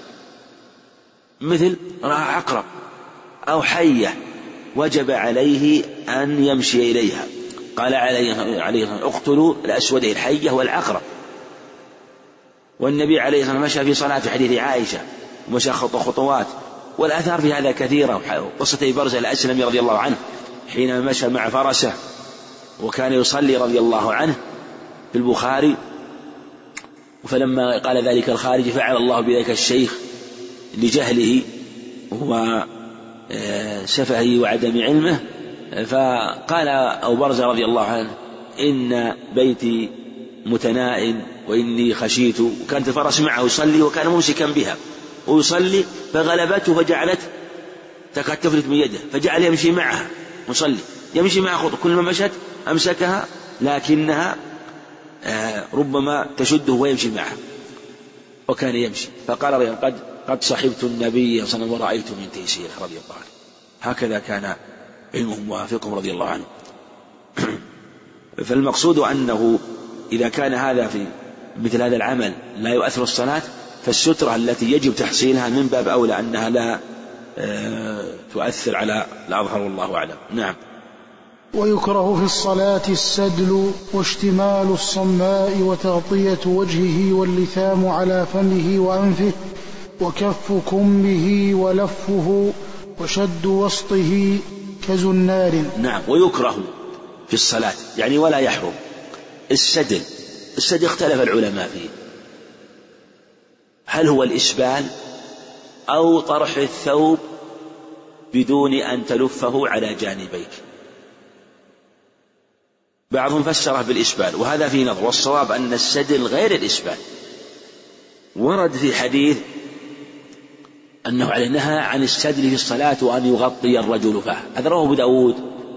مثل رأى عقرب أو حية وجب عليه أن يمشي إليها، قال عليه اقتلوا الأسودين الحية والعقرب. والنبي عليه الصلاة والسلام مشى في صلاة في حديث عائشة ومشى خطوات، والآثار في هذا كثيرة. قصة برزة الأسلمي رضي الله عنه حينما مشى مع فرسه وكان يصلي رضي الله عنه في البخاري، فلما قال ذلك الخارج فعل الله بذلك الشيخ لجهله وسفهه وعدم علمه، فقال أبو برزة رضي الله عنه إن بيتي متنائم وإني خشيت، وكانت الفرس معه يصلي وكان ممسكا بها ويصلي فغلبته فجعلت تكاد تفلت من يده، فجعل يمشي معها مصلي يمشي معها خطوة، كل ما مشت أمسكها لكنها ربما تشده ويمشي معها، وكان يمشي. فقال قد صحبت النبي صلى الله عليه وسلم ورأيت من تيسيره رضي الله عنه. هكذا كان علمهم وافقهم رضي الله عنه. فالمقصود أنه إذا كان هذا في مثل هذا العمل لا يؤثر الصلاة، فالسترة التي يجب تحصيلها من باب أولى أنها لا تؤثر على الأظهر والله أعلم. نعم. ويكره في الصلاة السدل واشتمال الصماء وتغطية وجهه واللثام على فمه وأنفه وكف كمه ولفه وشد وسطه كزنار. نعم. ويكره في الصلاة يعني ولا يحرم السدل اختلف العلماء فيه، هل هو الإسبال أو طرح الثوب بدون أن تلفه على جانبيك؟ بعضهم فسره بالإسبال وهذا فيه نظر، والصواب أن السدل غير الإسبال. ورد في حديث أنه عليه نهى عن السدل في الصلاة وأن يغطي الرجل فاه، هذا رواه أبو داود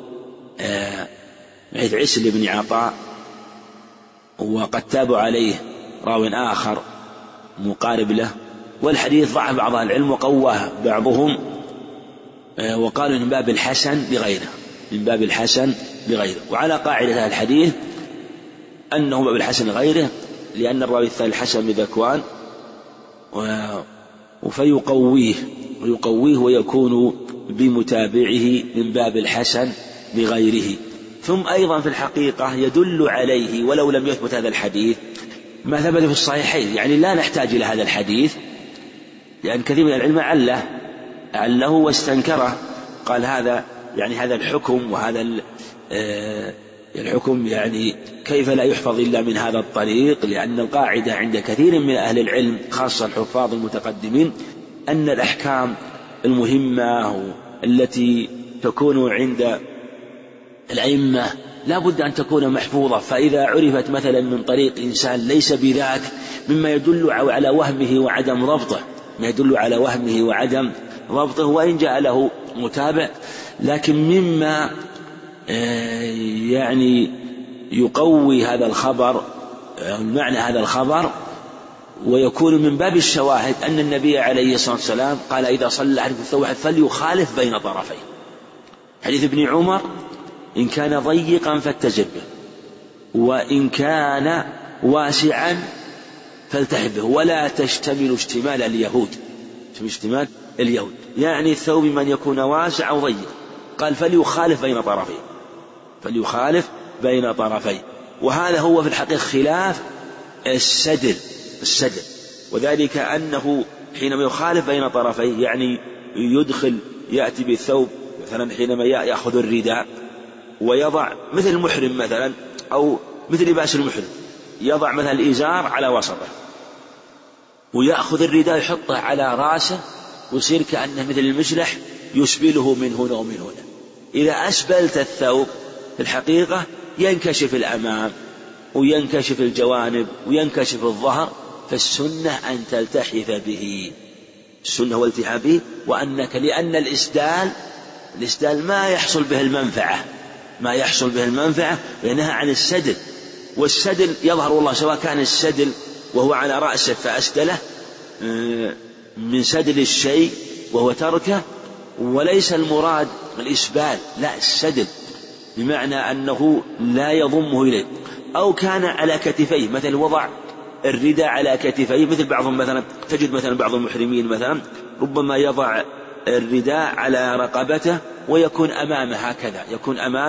حديث عسل بن عطاء، وقد تابع عليه راو آخر مقارب له، والحديث ضعف بعض العلم وقواه بعضهم وقالوا من باب الحسن لغيره، وعلى قاعدة الحديث أنه باب الحسن لغيره لأن الراوي الثاني الحسن بن ذكوان فيقويه ويكون بمتابعه من باب الحسن لغيره. ثم أيضا في الحقيقة يدل عليه ولو لم يثبت هذا الحديث ما ثبت في الصحيحين، يعني لا نحتاج إلى هذا الحديث لأن كثير من العلم عله واستنكره، قال هذا يعني هذا الحكم وهذا الحكم يعني كيف لا يحفظ إلا من هذا الطريق، لأن القاعدة عند كثير من أهل العلم خاصة الحفاظ المتقدمين أن الأحكام المهمة التي تكون عند الأئمة لا بد أن تكون محفوظة، فإذا عرفت مثلا من طريق إنسان ليس بذاك مما يدل على وهمه وعدم ضبطه وإن جاء له متابع، لكن مما يعني يقوي هذا الخبر معنى هذا الخبر ويكون من باب الشواهد أن النبي عليه الصلاة والسلام قال إذا صلى أحدكم الثوب فليخالف بين طرفيه. حديث ابن عمر إن كان ضيقا فاتزر به وإن كان واسعا فالتحف به ولا تشتمل اشتمال اليهود، يعني الثوب من يكون واسع أو ضيق، قال فليخالف بين طرفيه، وهذا هو في الحقيقة خلاف السدل، وذلك أنه حينما يخالف بين طرفيه يعني يأتي بالثوب مثلا حينما يأخذ الرداء ويضع مثل المحرم مثلا أو مثل لباس المحرم، يضع مثلا الإزار على وسطه ويأخذ الرداء يحطه على رأسه ويصير كأنه مثل المشلح يسبله من هنا ومن هنا. إذا أسبلت الثوب في الحقيقة ينكشف الأمام وينكشف الجوانب وينكشف الظهر، فالسنة أن تلتحف به، السنة والتحاف به، وأنك لأن الإسدال ما يحصل به المنفعة وينهى عن السدل، والسدل يظهر والله سواء كان السدل وهو على رأسه فأسدله من سدل الشيء وهو تركه، وليس المراد الإسبال، لا السدل بمعنى أنه لا يضمه إليه، أو كان على كتفيه مثل وضع الرداء على كتفيه، مثل بعضهم مثلا تجد مثلا بعض المحرمين مثلا ربما يضع الرداء على رقبته ويكون أمامه هكذا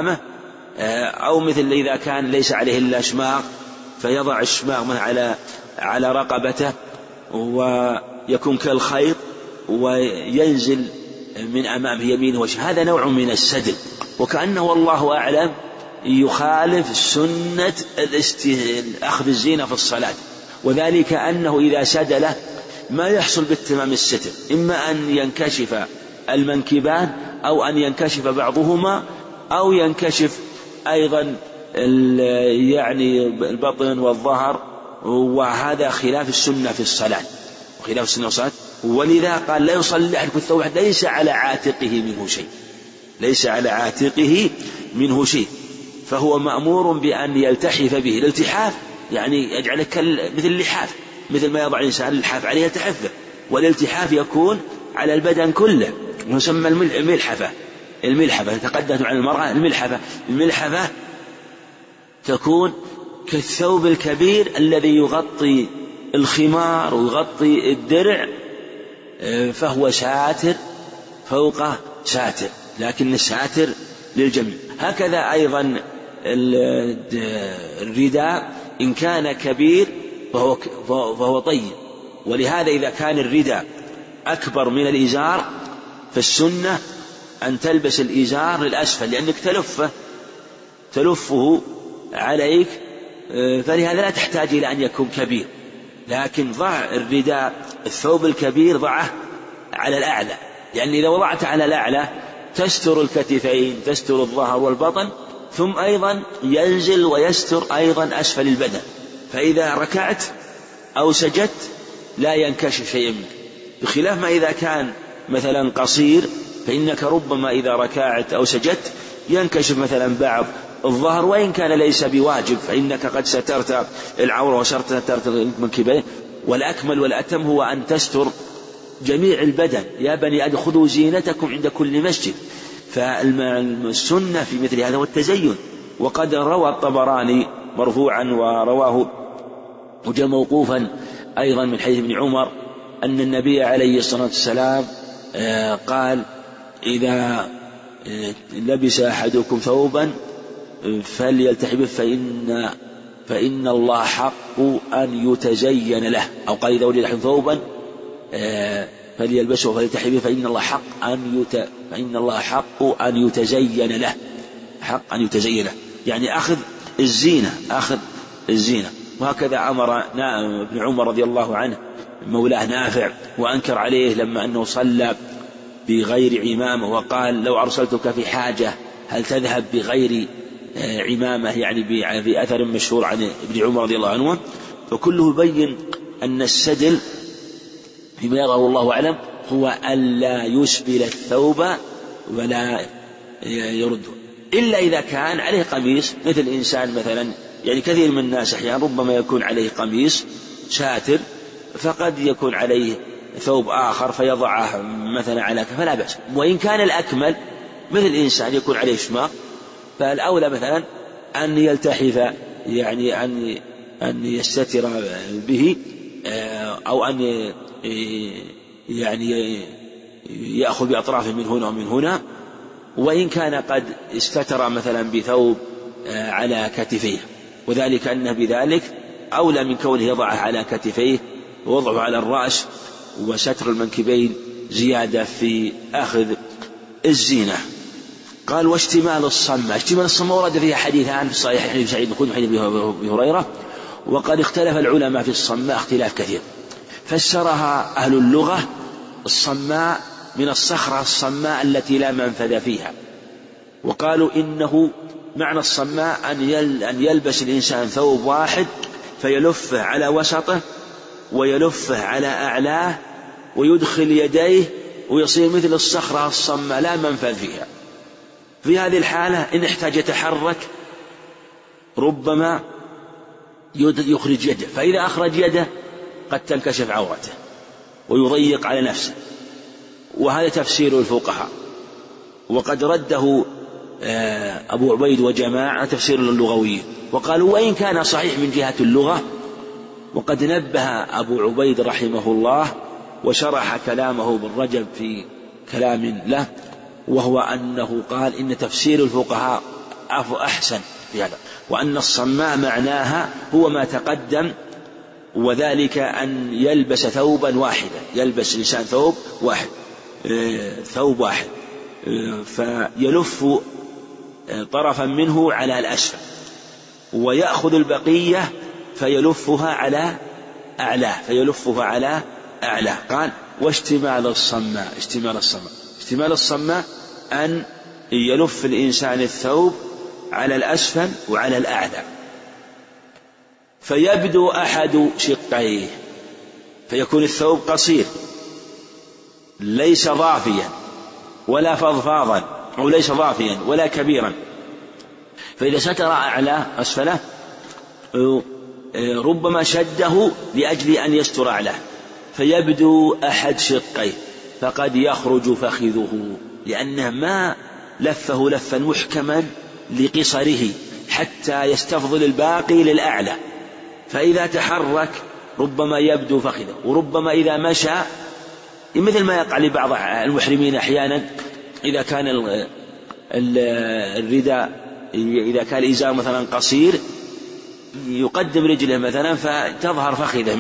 أو مثل إذا كان ليس عليه إلا شماغ فيضع الشماغ على على رقبته ويكون كالخيط وينزل من أمامه يمينه وشماله، هذا نوع من السدل، وكأنه والله أعلم يخالف سنة أخذ الزينة في الصلاة، وذلك أنه إذا سدل ما يحصل بالتمام الستر، إما أن ينكشف المنكبان أو أن ينكشف بعضهما أو ينكشف أيضا يعني البطن والظهر، وهذا خلاف السنة في الصلاة، وخلاف السنة في الصلاة. ولذا قال لا يصلي أحد بالثوب ليس على عاتقه منه شيء، ليس على عاتقه منه شيء، فهو مأمور بأن يلتحف به. الالتحاف يعني يجعله مثل اللحاف، مثل ما يضع الإنسان اللحاف عليه يلتحف، والالتحاف يكون على البدن كله، يسمى الملحفة تقدمت عن المرأة. الملحفة تكون كالثوب الكبير الذي يغطي الخمار ويغطي الدرع، فهو ساتر فوق ساتر، لكن الساتر للجميع. هكذا أيضا الرداء إن كان كبير فهو طيب، ولهذا إذا كان الرداء أكبر من الإزار فالسنة أن تلبس الإزار للأسفل، لأنك تلفه عليك، فلهذا لا تحتاج إلى أن يكون كبير، لكن ضع الرداء الثوب الكبير ضعه على الأعلى، لأن إذا وضعت على الأعلى تستر الكتفين، تستر الظهر والبطن، ثم أيضا ينزل ويستر أيضا أسفل البدن، فإذا ركعت أو سجدت لا ينكشف شيء منك، بخلاف ما إذا كان مثلا قصير، فإنك ربما إذا ركعت أو سجدت ينكشف مثلا بعض الظهر، وإن كان ليس بواجب، فإنك قد سترت العورة وسترت المنكبين. والأكمل والأتم هو أن تستر جميع البدن. يا بني آدم خذوا زينتكم عند كل مسجد، فالسنة في مثل هذا والتزين. وقد روى الطبراني مرفوعا ورواه وجاء موقوفا أيضا من حديث ابن عمر أن النبي عليه الصلاة والسلام قال: إذا لبس أحدكم ثوبا فليلتحف فإن الله حق أن يتزين له، أو قال: إذا وجد أحد ثوبا فليلبسه فليلتحف فإن الله حق أن يتزين له، حق أن يتزين له، يعني أخذ الزينة. وهكذا أمر ابن عمر رضي الله عنه مولاه نافع، وأنكر عليه لما أنه صلى بغير عمامة، وقال: لو أرسلتك في حاجة هل تذهب بغير عمامة، يعني بأثر مشهور عن ابن عمر رضي الله عنه. فكله يبين أن السدل فيما يراه الله أعلم هو ألا يسبل الثوب ولا يرده، إلا إذا كان عليه قميص، مثل إنسان مثلا، يعني كثير من الناس أحيانا ربما يكون عليه قميص ساتر، فقد يكون عليه ثوب آخر فيضعه مثلا على فلا بأس. وإن كان الأكمل مثل إنسان يكون عليه شماغ، فالأولى مثلا أن يلتحف، يعني أن يستتر به، أو أن يعني يأخذ بأطرافه من هنا ومن هنا. وإن كان قد استتر مثلا بثوب على كتفيه، وذلك أنه بذلك أولى من كونه يضعه على كتفيه ووضعه على الرأس، وستر المنكبين زيادة في أخذ الزينة. قال: واشتمال الصمة ورد فيها حديثان في الصحيح، حديث سعيد بن خدري وحديث أبي هريرة، وقد اختلف العلماء في الصماء اختلاف كثير. فسرها أهل اللغة الصماء من الصخرة الصماء التي لا منفذ فيها، وقالوا إنه معنى الصماء أن يلبس الإنسان ثوب واحد فيلفه على وسطه ويلفه على أعلاه ويدخل يديه ويصير مثل الصخرة الصماء لا منفذ فيها. في هذه الحالة إن احتاج يتحرك ربما يخرج يده، فإذا أخرج يده قد تنكشف عورته ويضيق على نفسه، وهذا تفسير الفقهاء. وقد رده أبو عبيد وجماعة تفسير اللغوي، وقالوا وإن كان صحيح من جهة اللغة، وقد نبه أبو عبيد رحمه الله وشرح كلامه بالرجب في كلام له، وهو أنه قال إن تفسير الفقهاء أحسن في هذا، وأن الصماء معناها هو ما تقدم وذلك أن يلبس ثوبا واحدا، يلبس الإنسان ثوب واحد فيلف طرفا منه على الأسفل ويأخذ البقية فيلفها على أعلاه. قال واشتمال الصماء أن يلف الإنسان الثوب على الأسفل وعلى الأعلى، فيبدو أحد شقيه، فيكون الثوب قصير ليس ضافيا ولا فضفاضا، أو ليس ضافيا ولا كبيرا، فإذا ستر أعلاه أسفله ربما شده لأجل أن يستر أعلاه، فيبدو أحد شقيه، فقد يخرج فخذه، لأنه ما لفه لفا محكما لقصره حتى يستفضل الباقي للأعلى، فإذا تحرك ربما يبدو فخذه، وربما إذا مشى مثل ما يقع لبعض المحرمين أحيانا إذا كان الرداء إذا كان الإزار مثلا قصير يقدم رجله مثلا فتظهر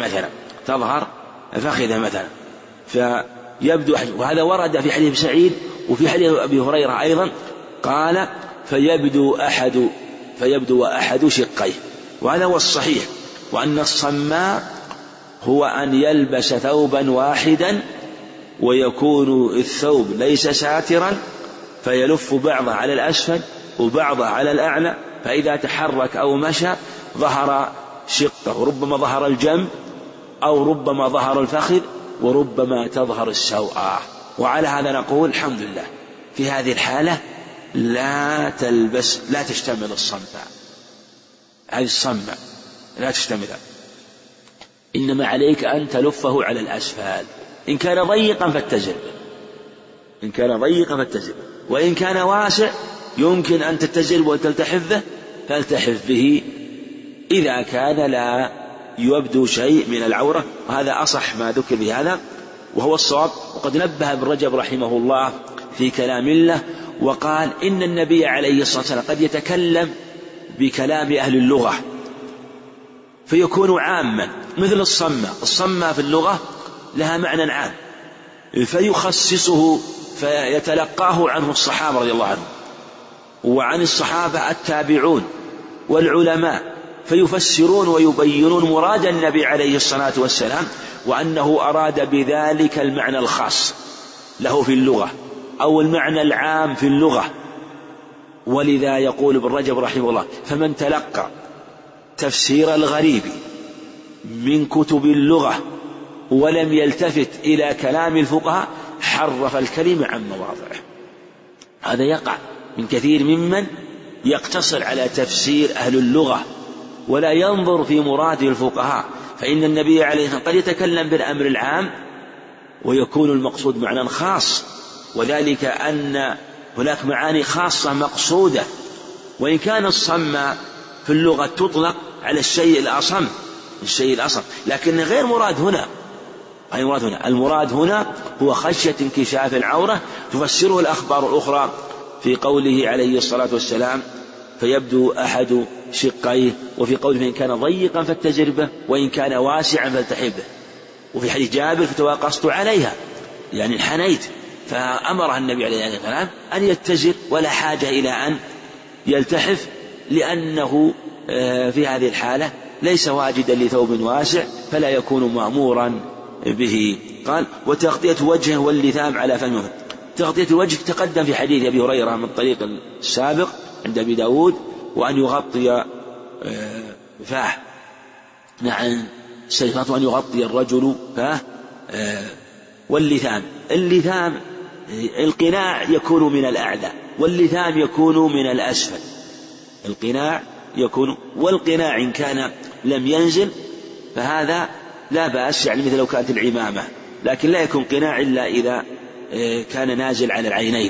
فخذه مثلا فيبدو أحد. وهذا ورد في حديث سعيد وفي حديث أبي هريرة أيضا، قال فيبدو أحد شقيه، وهذا هو الصحيح. وأن الصماء هو أن يلبس ثوبا واحدا ويكون الثوب ليس ساترا، فيلف بعضه على الأسفل وبعضه على الأعلى، فإذا تحرك أو مشى ظهر شقه، وربما ظهر الجنب أو ربما ظهر الفخذ وربما تظهر السوءة. وعلى هذا نقول الحمد لله في هذه الحالة لا تشتمل الصماء، هذه الصماء لا تشتمل، إنما عليك أن تلفه على الأسفل. إن كان ضيقا فاتزر وإن كان واسع يمكن أن تتزر وتلتحف به فالتحف به إذا كان لا يبدو شيء من العورة، وهذا أصح ما ذكر بهذا وهو الصواب. وقد نبه ابن رجب رحمه الله في كلام الله وقال إن النبي عليه الصلاة والسلام قد يتكلم بكلام أهل اللغة فيكون عاما مثل الصمة في اللغة لها معنى عام فيخصصه فيتلقاه عنه الصحابة رضي الله عنهم وعن الصحابة التابعون والعلماء، فيفسرون ويبينون مراد النبي عليه الصلاة والسلام، وأنه أراد بذلك المعنى الخاص له في اللغة أو المعنى العام في اللغة. ولذا يقول ابن رجب رحمه الله فمن تلقى تفسير الغريب من كتب اللغة ولم يلتفت إلى كلام الفقهاء حرف الكلمة عن مواضعه. هذا يقع من كثير ممن يقتصر على تفسير أهل اللغة ولا ينظر في مراد الفقهاء، فإن النبي عليه الصلاة والسلام قد يتكلم بالأمر العام ويكون المقصود معنى خاص، وذلك أن هناك معاني خاصة مقصودة. وإن كان الصماء في اللغة تطلق على الشيء الأصم لكن غير مراد هنا. المراد هنا هو خشية انكشاف العورة، تفسره الأخبار الأخرى في قوله عليه الصلاة والسلام فيبدو أحد شقيه، وفي قوله فإن كان ضيقا فاتزر به وإن كان واسعا فالتحف به، وفي حديث جابر فتواقصت عليها يعني انحنيت، فأمرها النبي عليه الصلاة والسلام أن يتزر ولا حاجة إلى أن يلتحف، لأنه في هذه الحالة ليس واجدا لثوب واسع فلا يكون مأمورا به. قال وتغطية وجهه واللثام على فمه. تغطية الوجه تقدم في حديث أبي هريرة من طريق السابق عند أبي داود، وأن يغطي فاه، نعم سيفات، وأن يغطي الرجل فاه واللثام. اللثام القناع يكون من الأعلى واللثام يكون من الأسفل. القناع يكون، والقناع إن كان لم ينزل فهذا لا بأس، يعني مثل لو كانت العمامة، لكن لا يكون قناع إلا إذا كان نازل على العينين.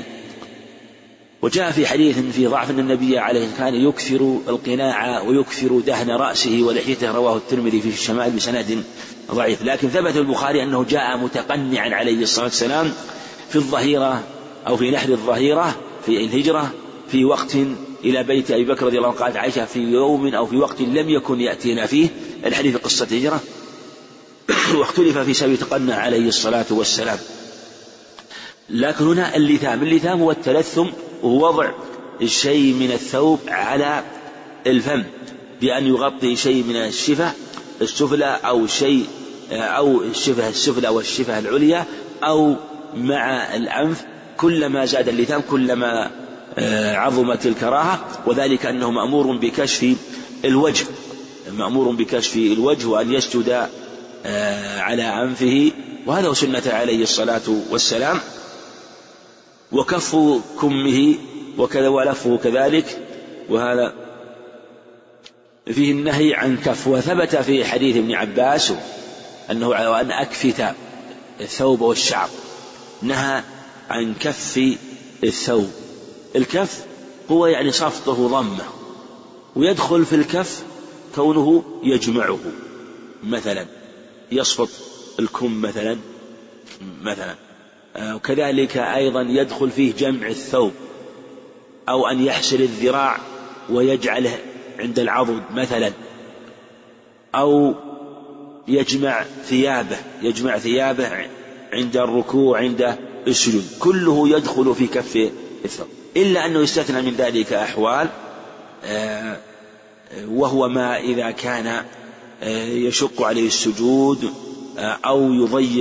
وجاء في حديث في ضعف أن النبي عليه كان يكثر القناع ويكثر دهن رأسه ولحيته، رواه الترمذي في الشمائل بسند ضعيف، لكن ثبت البخاري أنه جاء متقنعا عليه الصلاة والسلام في الظهيرة أو في نحر الظهيرة في الهجرة في وقت إلى بيت أبي بكر رضي الله عنه، قالت عائشة في يوم أو في وقت لم يكن يأتينا فيه، الحديث قصة هجرة، واختلف في سبب تقنع عليه الصلاة والسلام. لكن هنا اللثام هو التلثم، وهو وضع الشيء من الثوب على الفم بأن يغطي شيء من الشفة السفلى أو شيء أو الشفة السفلى والشفة العليا أو مع الأنف. كلما زاد اللثام كلما عظمت الكراهة، وذلك أنه مأمور بكشف الوجه وأن يسجد على أنفه، وهذا سنة عليه الصلاة والسلام. وكف كمه وكذا ولفه كذلك، وهذا فيه النهي عن كف. وثبت في حديث ابن عباس أنه أن أكفت الثوب والشعر، نهى عن كف الثوب. الكف هو يعني صفطه ضمه، ويدخل في الكف كونه يجمعه، مثلا يصفط الكم مثلا وكذلك أيضا يدخل فيه جمع الثوب، أو أن يحسر الذراع ويجعله عند العضد مثلا، أو يجمع ثيابه عند الركوع عند السجود، كله يدخل في كف الثوب، إلا أنه يستثنى من ذلك أحوال، وهو ما إذا كان يشق عليه السجود أو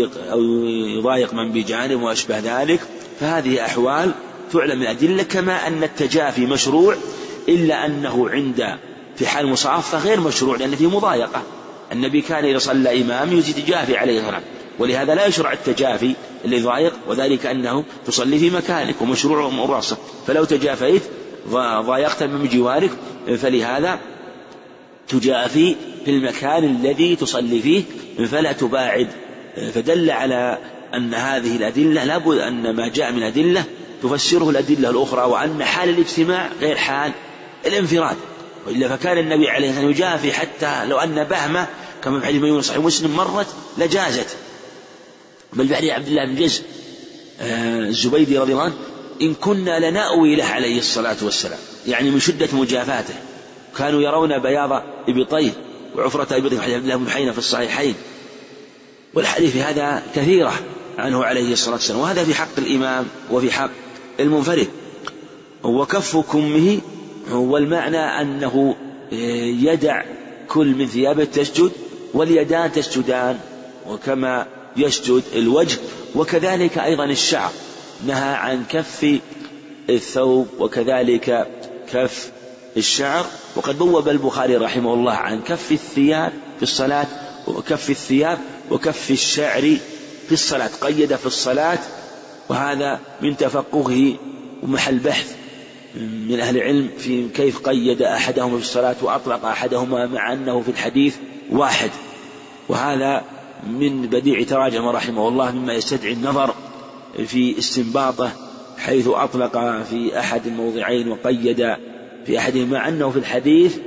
يضايق من بجانب وأشبه ذلك، فهذه أحوال تعلم من أدلة. كما أن التجافي مشروع، إلا أنه في حال المصافة غير مشروع، لأن فيه مضايقة. النبي كان إذا صلى إمام يتجافي عليه الصلاة، ولهذا لا يشرع التجافي اللي يضايق، وذلك أنه تصلي في مكانك ومشروع مراسة، فلو تجافيت ضايقت من جوارك، فلهذا تجافي في المكان الذي تصلي فيه فلا تباعد. فدل على أن هذه الأدلة لابد أن ما جاء من أدلة تفسره الأدلة الأخرى، وأن حال الاجتماع غير حال الانفراد. وإلا فكان النبي عليه الصلاة والسلام يجافي حتى لو أن بهمة كما في حديث ميمون صحيح مسلم مرت لجازت. بل في حديث عبد الله بن جز الزبيدي رضي الله عنه: إن كنا لنأوي له عليه الصلاة والسلام، يعني من شدة مجافاته. كانوا يرون بياض إبطيه وعفرة إبطيه، حديث عبد الله بن محينة في الصحيحين. والحديث في هذا كثيرة عنه عليه الصلاة والسلام، وهذا في حق الإمام وفي حق المنفرد. وكف كمه هو المعنى أنه يدع كل من ثيابه تسجد، واليدان تسجدان، وكما يسجد الوجه. وكذلك أيضا الشعر، نهى عن كف الثوب وكذلك كف الشعر. وقد بوب البخاري رحمه الله عن كف الثياب في الصلاة، وكف الثياب وكف الشعر في الصلاة، قيد في الصلاة. وهذا من تفقهه ومحل بحث من أهل العلم في كيف قيد أحدهما في الصلاة وأطلق أحدهما مع أنه في الحديث واحد. وهذا من بديع تراجم رحمه الله مما يستدعي النظر في استنباطه، حيث أطلق في أحد الموضعين وقيد في أحدهما مع أنه في الحديث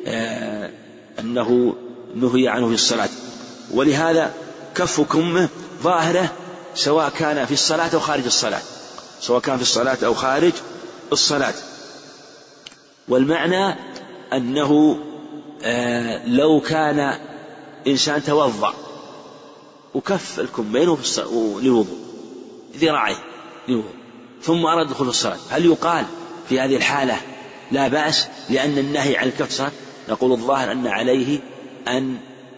أنه نهي عنه في الصلاة. ولهذا كف كمه ظاهره سواء كان في الصلاة أو خارج الصلاة، سواء كان في الصلاة أو خارج الصلاة. والمعنى أنه لو كان إنسان توضأ وكف الكمين للوضوء ذراعيه للوضوء ثم أراد الدخول في الصلاة، هل يقال في هذه الحالة لا بأس لأن النهي عن الكف صلاة؟ نقول الظاهر أن عليه أن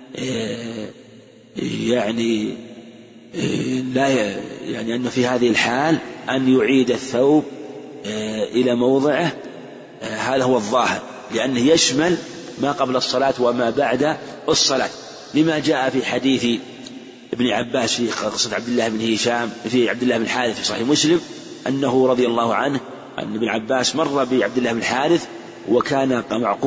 أن في هذه الحال أن يعيد الثوب إلى موضعه. هذا هو الظاهر، لأنه يشمل ما قبل الصلاة وما بعد الصلاة، لما جاء في حديث ابن عباس في قصة عبد الله بن هشام في عبد الله بن الحارث في صحيح مسلم، أنه رضي الله عنه أن ابن عباس مر بعبد الله بن الحارث وكان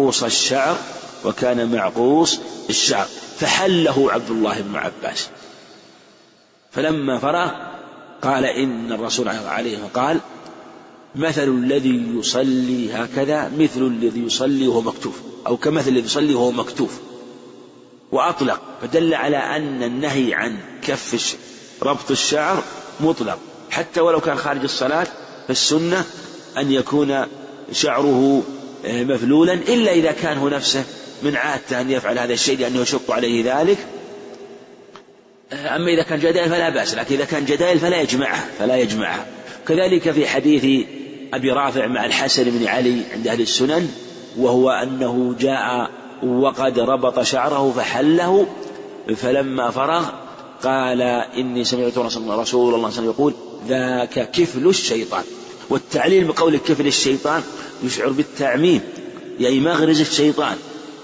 معقوس الشعر فحله عبد الله بن عباس، فلما فرغ قال إن الرسول عليه قال: مثل الذي يصلي هكذا مثل الذي يصلي وهو مكتوف، أو كمثل الذي يصلي وهو مكتوف، وأطلق، فدل على أن النهي عن كف ربط الشعر مطلق، حتى ولو كان خارج الصلاة فالسنة أن يكون شعره مفلولا، إلا إذا كان هو نفسه من عادته أن يفعل هذا الشيء لأنه يشق عليه ذلك، أما إذا كان جدائل فلا بأس، لكن إذا كان جدائل فلا يجمعها. كذلك في حديث أبي رافع مع الحسن بن علي عند أهل السنن، وهو أنه جاء وقد ربط شعره فحله، فلما فرغ قال إني سمعت رسول الله صلى الله عليه وسلم يقول ذاك كفل الشيطان. والتعليل بقول كفل الشيطان يشعر بالتعميم، أي مغرز الشيطان،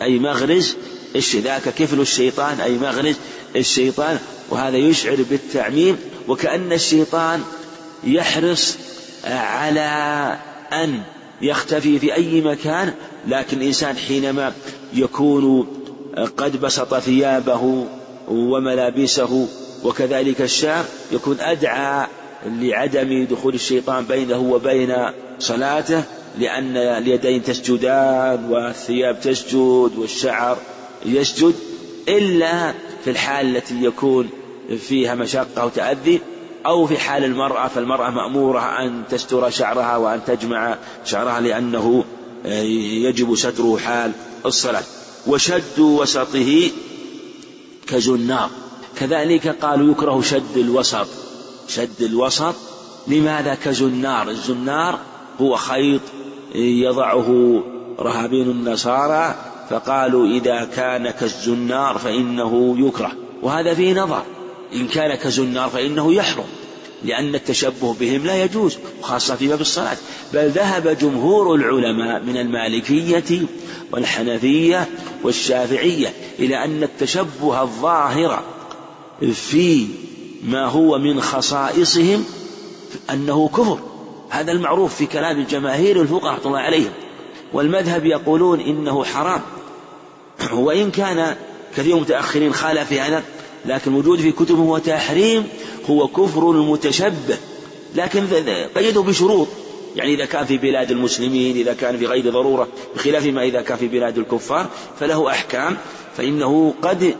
ذاك كفل الشيطان أي مغرز الشيطان، وهذا يشعر بالتعميم، وكأن الشيطان يحرص على أن يختفي في أي مكان، لكن الإنسان حينما يكون قد بسط ثيابه وملابسه وكذلك الشعر يكون أدعى لعدم دخول الشيطان بينه وبين صلاته، لأن اليدين تسجدان والثياب تسجد والشعر يسجد، إلا في الحال التي يكون فيها مشقة وتأذي، أو في حال المرأة، فالمرأة مأمورة أن تستر شعرها وأن تجمع شعرها لأنه يجب ستره حال الصلاة. وشد وسطه كزنار، كذلك قالوا يكره شد الوسط. لماذا كزنار؟ الزنار هو خيط يضعه رهابين النصارى، فقالوا إذا كان كالزنار فإنه يكره، وهذا فيه نظر. إن كان كزنار فإنه يحرم، لأن التشبه بهم لا يجوز، خاصة في باب الصلاة. بل ذهب جمهور العلماء من المالكية والحنفية والشافعية إلى أن التشبه الظاهر في ما هو من خصائصهم أنه كفر، هذا المعروف في كلام الجماهير الفقهاء رحمة الله عليهم. والمذهب يقولون إنه حرام، وإن كان كثير متأخرين خالف في هذا، لكن وجود في كتبه وتحريم هو كفر المتشبه، لكن قيده بشروط، يعني إذا كان في بلاد المسلمين، إذا كان في غير ضرورة، بخلاف ما إذا كان في بلاد الكفار فله أحكام، فإنه قد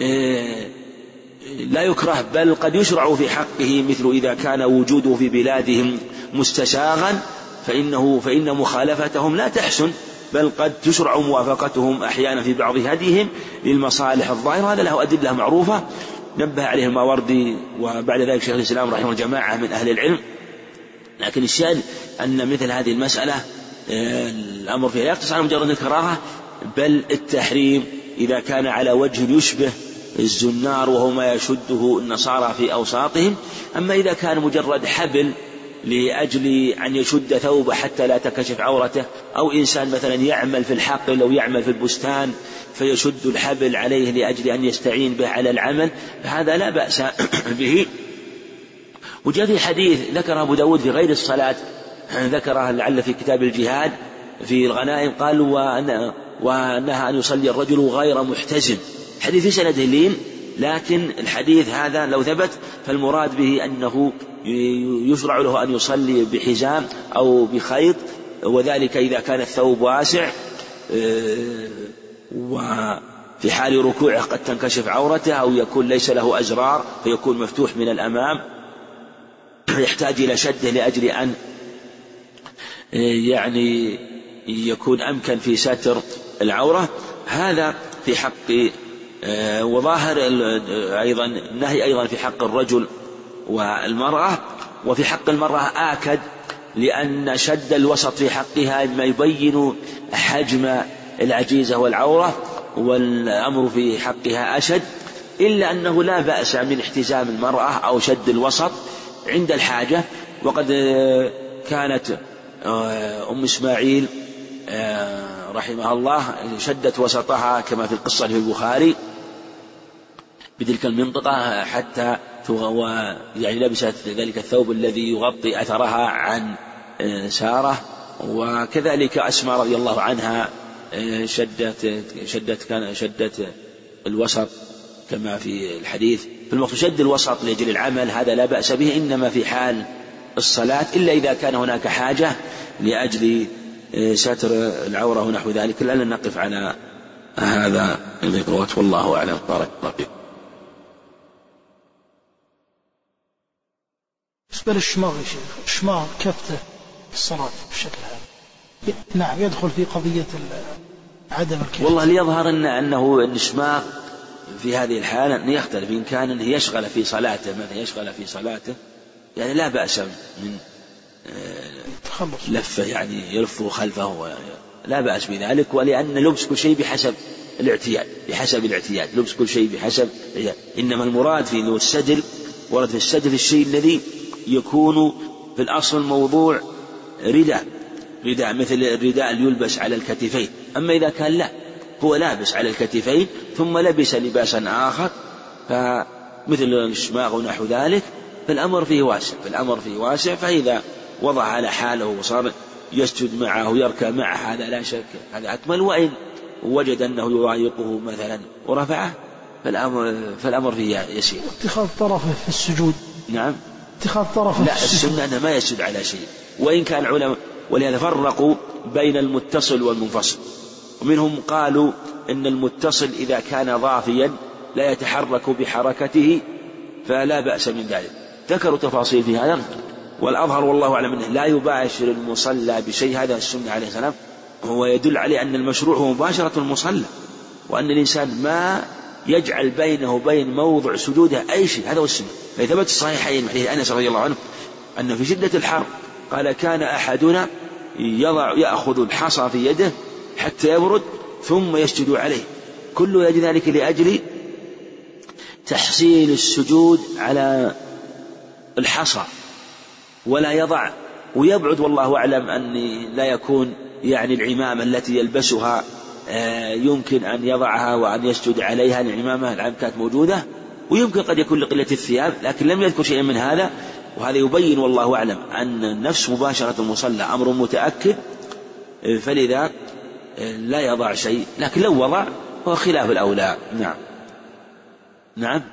لا يكره بل قد يشرع في حقه، مثل إذا كان وجوده في بلادهم مستساغا فإن مخالفتهم لا تحسن، بل قد تشرع موافقتهم أحيانا في بعض هديهم للمصالح الظاهرة. هذا له أدلة معروفة نبه عليه الماوردي، وبعد ذلك شيخ الإسلام رحمه الجماعة من أهل العلم. لكن الشأن أن مثل هذه المسألة الأمر فيها لا يقتصر على مجرد الكراهة، بل التحريم إذا كان على وجه يشبه الزنار وهو ما يشده النصارى في أوساطهم. أما إذا كان مجرد حبل لأجل أن يشد ثوبه حتى لا تكشف عورته، أو إنسان مثلا يعمل في الحقل أو يعمل في البستان فيشد الحبل عليه لأجل أن يستعين به على العمل، فهذا لا بأس به. وجاء في حديث ذكر أبو داود في غير الصلاة، ذكره لعل في كتاب الجهاد في الغنائم، قال ونهى أن يصلي الرجل غير محتزم، حديث في سنده لين، لكن الحديث هذا لو ثبت فالمراد به أنه يشرع له أن يصلي بحزام أو بخيط، وذلك إذا كان الثوب واسع، وفي حال ركوعه قد تنكشف عورته، أو يكون ليس له أزرار فيكون مفتوح من الأمام، يحتاج إلى شده لأجل أن يعني يكون أمكن في ستر العورة. هذا في حق، وظاهر أيضا النهي أيضا في حق الرجل والمرأة. وفي حق المرأة آكد، لأن شد الوسط في حقها ما يبين حجم العجيزة والعورة، والأمر في حقها أشد، إلا أنه لا بأس من احتزام المرأة أو شد الوسط عند الحاجة. وقد كانت أم إسماعيل رحمها الله شدت وسطها كما في القصة في البخاري بتلك المنطقة حتى يعني لبست ذلك الثوب الذي يغطي أثرها عن سارة. وكذلك أسماء رضي الله عنها شدت الوسط كما في الحديث. فالمقصود شد الوسط لأجل العمل هذا لا بأس به، إنما في حال الصلاة، إلا إذا كان هناك حاجة لأجل ستر العورة ونحو ذلك. لعلنا نقف على هذا الذكر، والله أعلم. بارك الله فيكم. بالنسبة للشماغ يا شيخ، الشماغ كفته الصلاة بالشكل هذا نعم يدخل في قضية عدم الكفت. والله ليظهر أنه الشماغ في هذه الحالة أن يختلف إن كان أنه يشغل في صلاته، مثلا يشغل في صلاته يعني لا بأس من لفه، يعني يلف خلفه لا بأس بذلك، ولأن لبس كل شيء بحسب الاعتياد لبس كل شيء بحسب الاعتياد. إنما المراد في السدل، ورد في السدل الشيء الذي يكون في الأصل الموضوع رداء مثل الرداء اللي يلبس على الكتفين. أما إذا كان لا هو لابس على الكتفين ثم لبس لباسا آخر فمثل الشماغ ونحو ذلك، فالأمر فيه واسع. فإذا وضع على حاله وصار يسجد معه يركع معه هذا لا شك هذا أكمل، وإن وجد أنه يضايقه مثلا ورفعه فالأمر فيه يسير. اتخاذ طرفه في السجود. نعم اتخاذ طرفه لا، السنة أنه ما يسجد على شيء، وإن كان علماء ولهذا فرقوا بين المتصل والمنفصل، ومنهم قالوا إن المتصل إذا كان ضافيا لا يتحرك بحركته فلا بأس من ذلك. ذكروا تفاصيل في هذا، والأظهر والله أعلم أنه لا يباشر المصلى بشيء. هذا السنة عليه السلام هو يدل عليه أن المشروع هو مباشرة المصلى، وأن الإنسان ما يجعل بينه وبين موضع سجوده أي شيء. هذا هو السنة. فثبت الصحيحين من حديث أنس رضي الله عنه أنه في شدة الحر قال كان أحدنا يأخذ الحصى في يده حتى يبرد ثم يسجد عليه، كل ذلك لأجل تحصيل السجود على الحصى، ولا يضع ويبعد. والله أعلم أن لا يكون يعني العمامة التي يلبسها يمكن أن يضعها وأن يسجد عليها. العمامة العام كانت موجودة، ويمكن قد يكون لقلة الثياب، لكن لم يذكر شيئا من هذا. وهذا يبين والله أعلم أن نفس مباشرة المصلى أمر متأكد، فلذا لا يضع شيء، لكن لو وضع هو خلاف الأولى. نعم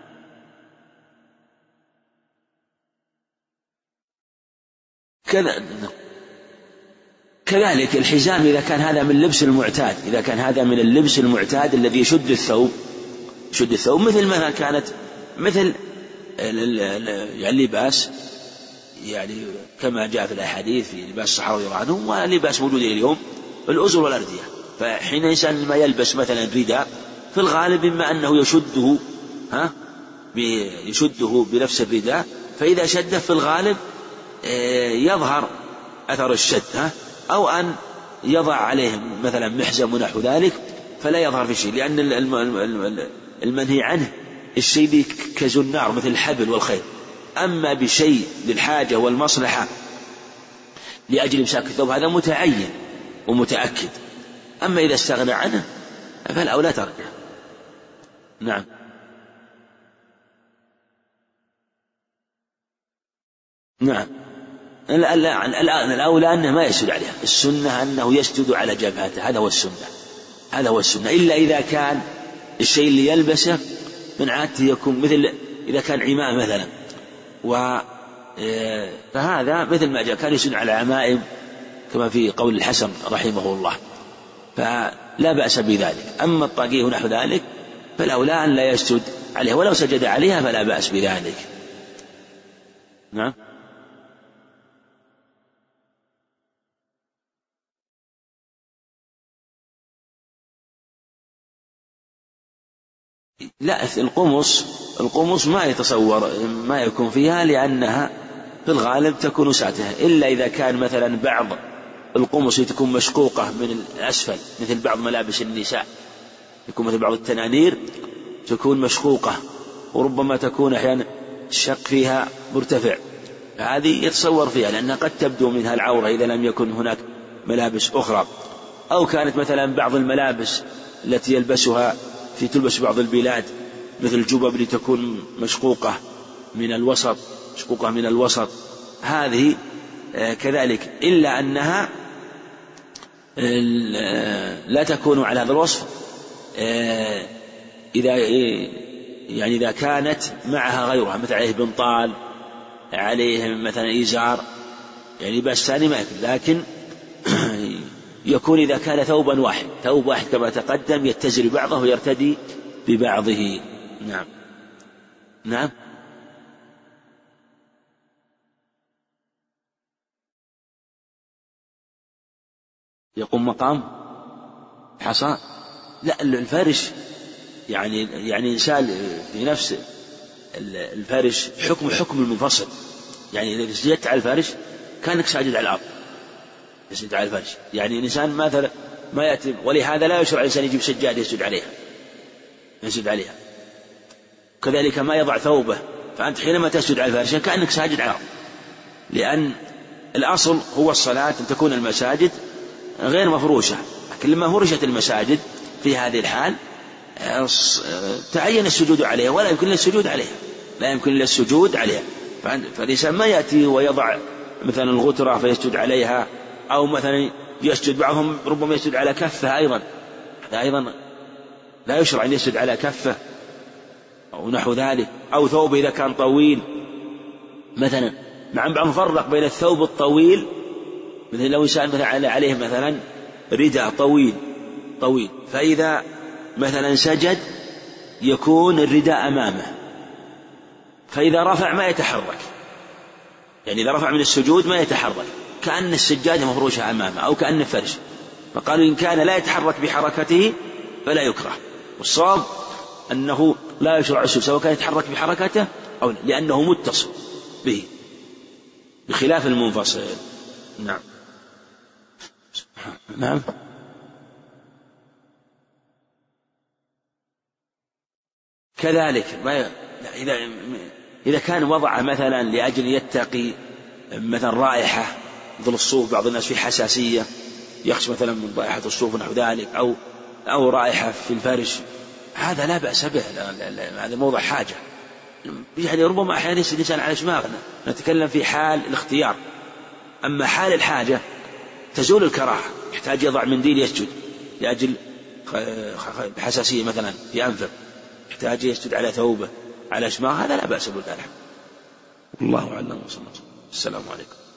كذلك الحزام إذا كان هذا من اللبس المعتاد، إذا كان هذا من اللبس المعتاد الذي يشد الثوب مثل ما كانت مثل اللباس، يعني كما جاء في الأحاديث في لباس الصحابة رضي الله عنهم ولباس موجود اليوم الأزر والأردية. فحين إنسان ما يلبس مثلا رداء في الغالب إما أنه يشده بنفس الرداء، فإذا شده في الغالب يظهر أثر الشد، أو أن يضع عليه مثلا محزم ونحو ذلك فلا يظهر في شيء، لأن المنهي عنه الشيء كزنار مثل الحبل والخيط. أما بشيء للحاجة والمصلحة لأجل إمساك الثوب هذا متعين ومتأكد. أما إذا استغنى عنه فالأولى تركه. نعم الأولى أنه ما يسجد عليها، السنة أنه يسجد على جبهته، هذا هو السنة إلا إذا كان الشيء اللي يلبسه من عادته يكون مثل إذا كان عماء مثلا، فهذا مثل ما جاء كان يسجد على عمائم كما في قول الحسن رحمه الله، فلا بأس بذلك. أما الطاقية ونحو ذلك فالأولى أن لا يسجد عليها، ولو سجد عليها فلا بأس بذلك. نعم لا، القمص ما يتصور ما يكون فيها، لأنها في الغالب تكون ساتها، إلا إذا كان مثلا بعض القمص تكون مشقوقة من الأسفل مثل بعض ملابس النساء، يكون مثل بعض التنانير تكون مشقوقة، وربما تكون أحيانا الشق فيها مرتفع، هذه يتصور فيها لأنها قد تبدو منها العورة إذا لم يكن هناك ملابس أخرى. أو كانت مثلا بعض الملابس التي يلبسها تلبس بعض البلاد مثل الجبب لتكون مشقوقة من الوسط، هذه كذلك، إلا أنها لا تكون على هذا الوصف إذا كانت معها غيرها، مثل عليه بنطال، عليه مثلا إزار، يعني لباس ثاني ما يكون، لكن يكون إذا كان ثوب واحد كما تقدم يتزر بعضه ويرتدي ببعضه. نعم يقوم مقام حصى، لا الفارش يعني إنسان في نفس الفرش حكم المنفصل، يعني إذا سجدت على الفرش كأنك ساجد على الأرض، يسجد على الفرش. يعني الإنسان مثلا ما يأتي، ولهذا لا يشرع الإنسان يجيب سجادة يسجد عليها. كذلك ما يضع ثوبه، فأنت حينما تسجد على الفرش كأنك ساجد على الأرض، لأن الأصل هو الصلاة أن تكون المساجد غير مفروشة. لكن لما فرشت المساجد في هذه الحال تعين السجود عليها، ولا يمكن إلا السجود عليها. فالإنسان ما يأتي ويضع مثلا الغترة فيسجد عليها، أو مثلا يسجد، بعضهم ربما يسجد على كفه أيضا، لا يشرع أن يسجد على كفه أو نحو ذلك، أو ثوب إذا كان طويل مثلا. مع بعضهم فرق بين الثوب الطويل، مثل لو إنسان مثلا عليه مثلا رداء طويل، فإذا مثلا سجد يكون الرداء أمامه، فإذا رفع ما يتحرك، يعني إذا رفع من السجود ما يتحرك، كأن السجادة مفروشة أمامه أو كأن فرش. فقالوا إن كان لا يتحرك بحركته فلا يكره. والصواب أنه لا يشرع السجود سواء كان يتحرك بحركته أو لا، لأنه متصل به بخلاف المنفصل. نعم. كذلك إذا كان وضعه مثلا لأجل يتقي مثلا رائحة مثل الصوف، بعض الناس في حساسية يخشى مثلا من رائحة الصوف ونحو ذلك، أو رائحة في الفرش، هذا لا بأس به، هذا موضع حاجة. يعني ربما أحيانا يسجد الإنسان على شماغ، نتكلم في حال الاختيار. أما حال الحاجة تزول الكراهة، يحتاج يضع منديل يسجد لأجل حساسية مثلا في أنفه، يحتاج يسجد على ثوبه على شماغ، هذا لا بأس بذلك. الله أعلم. وصلى الله. السلام عليكم.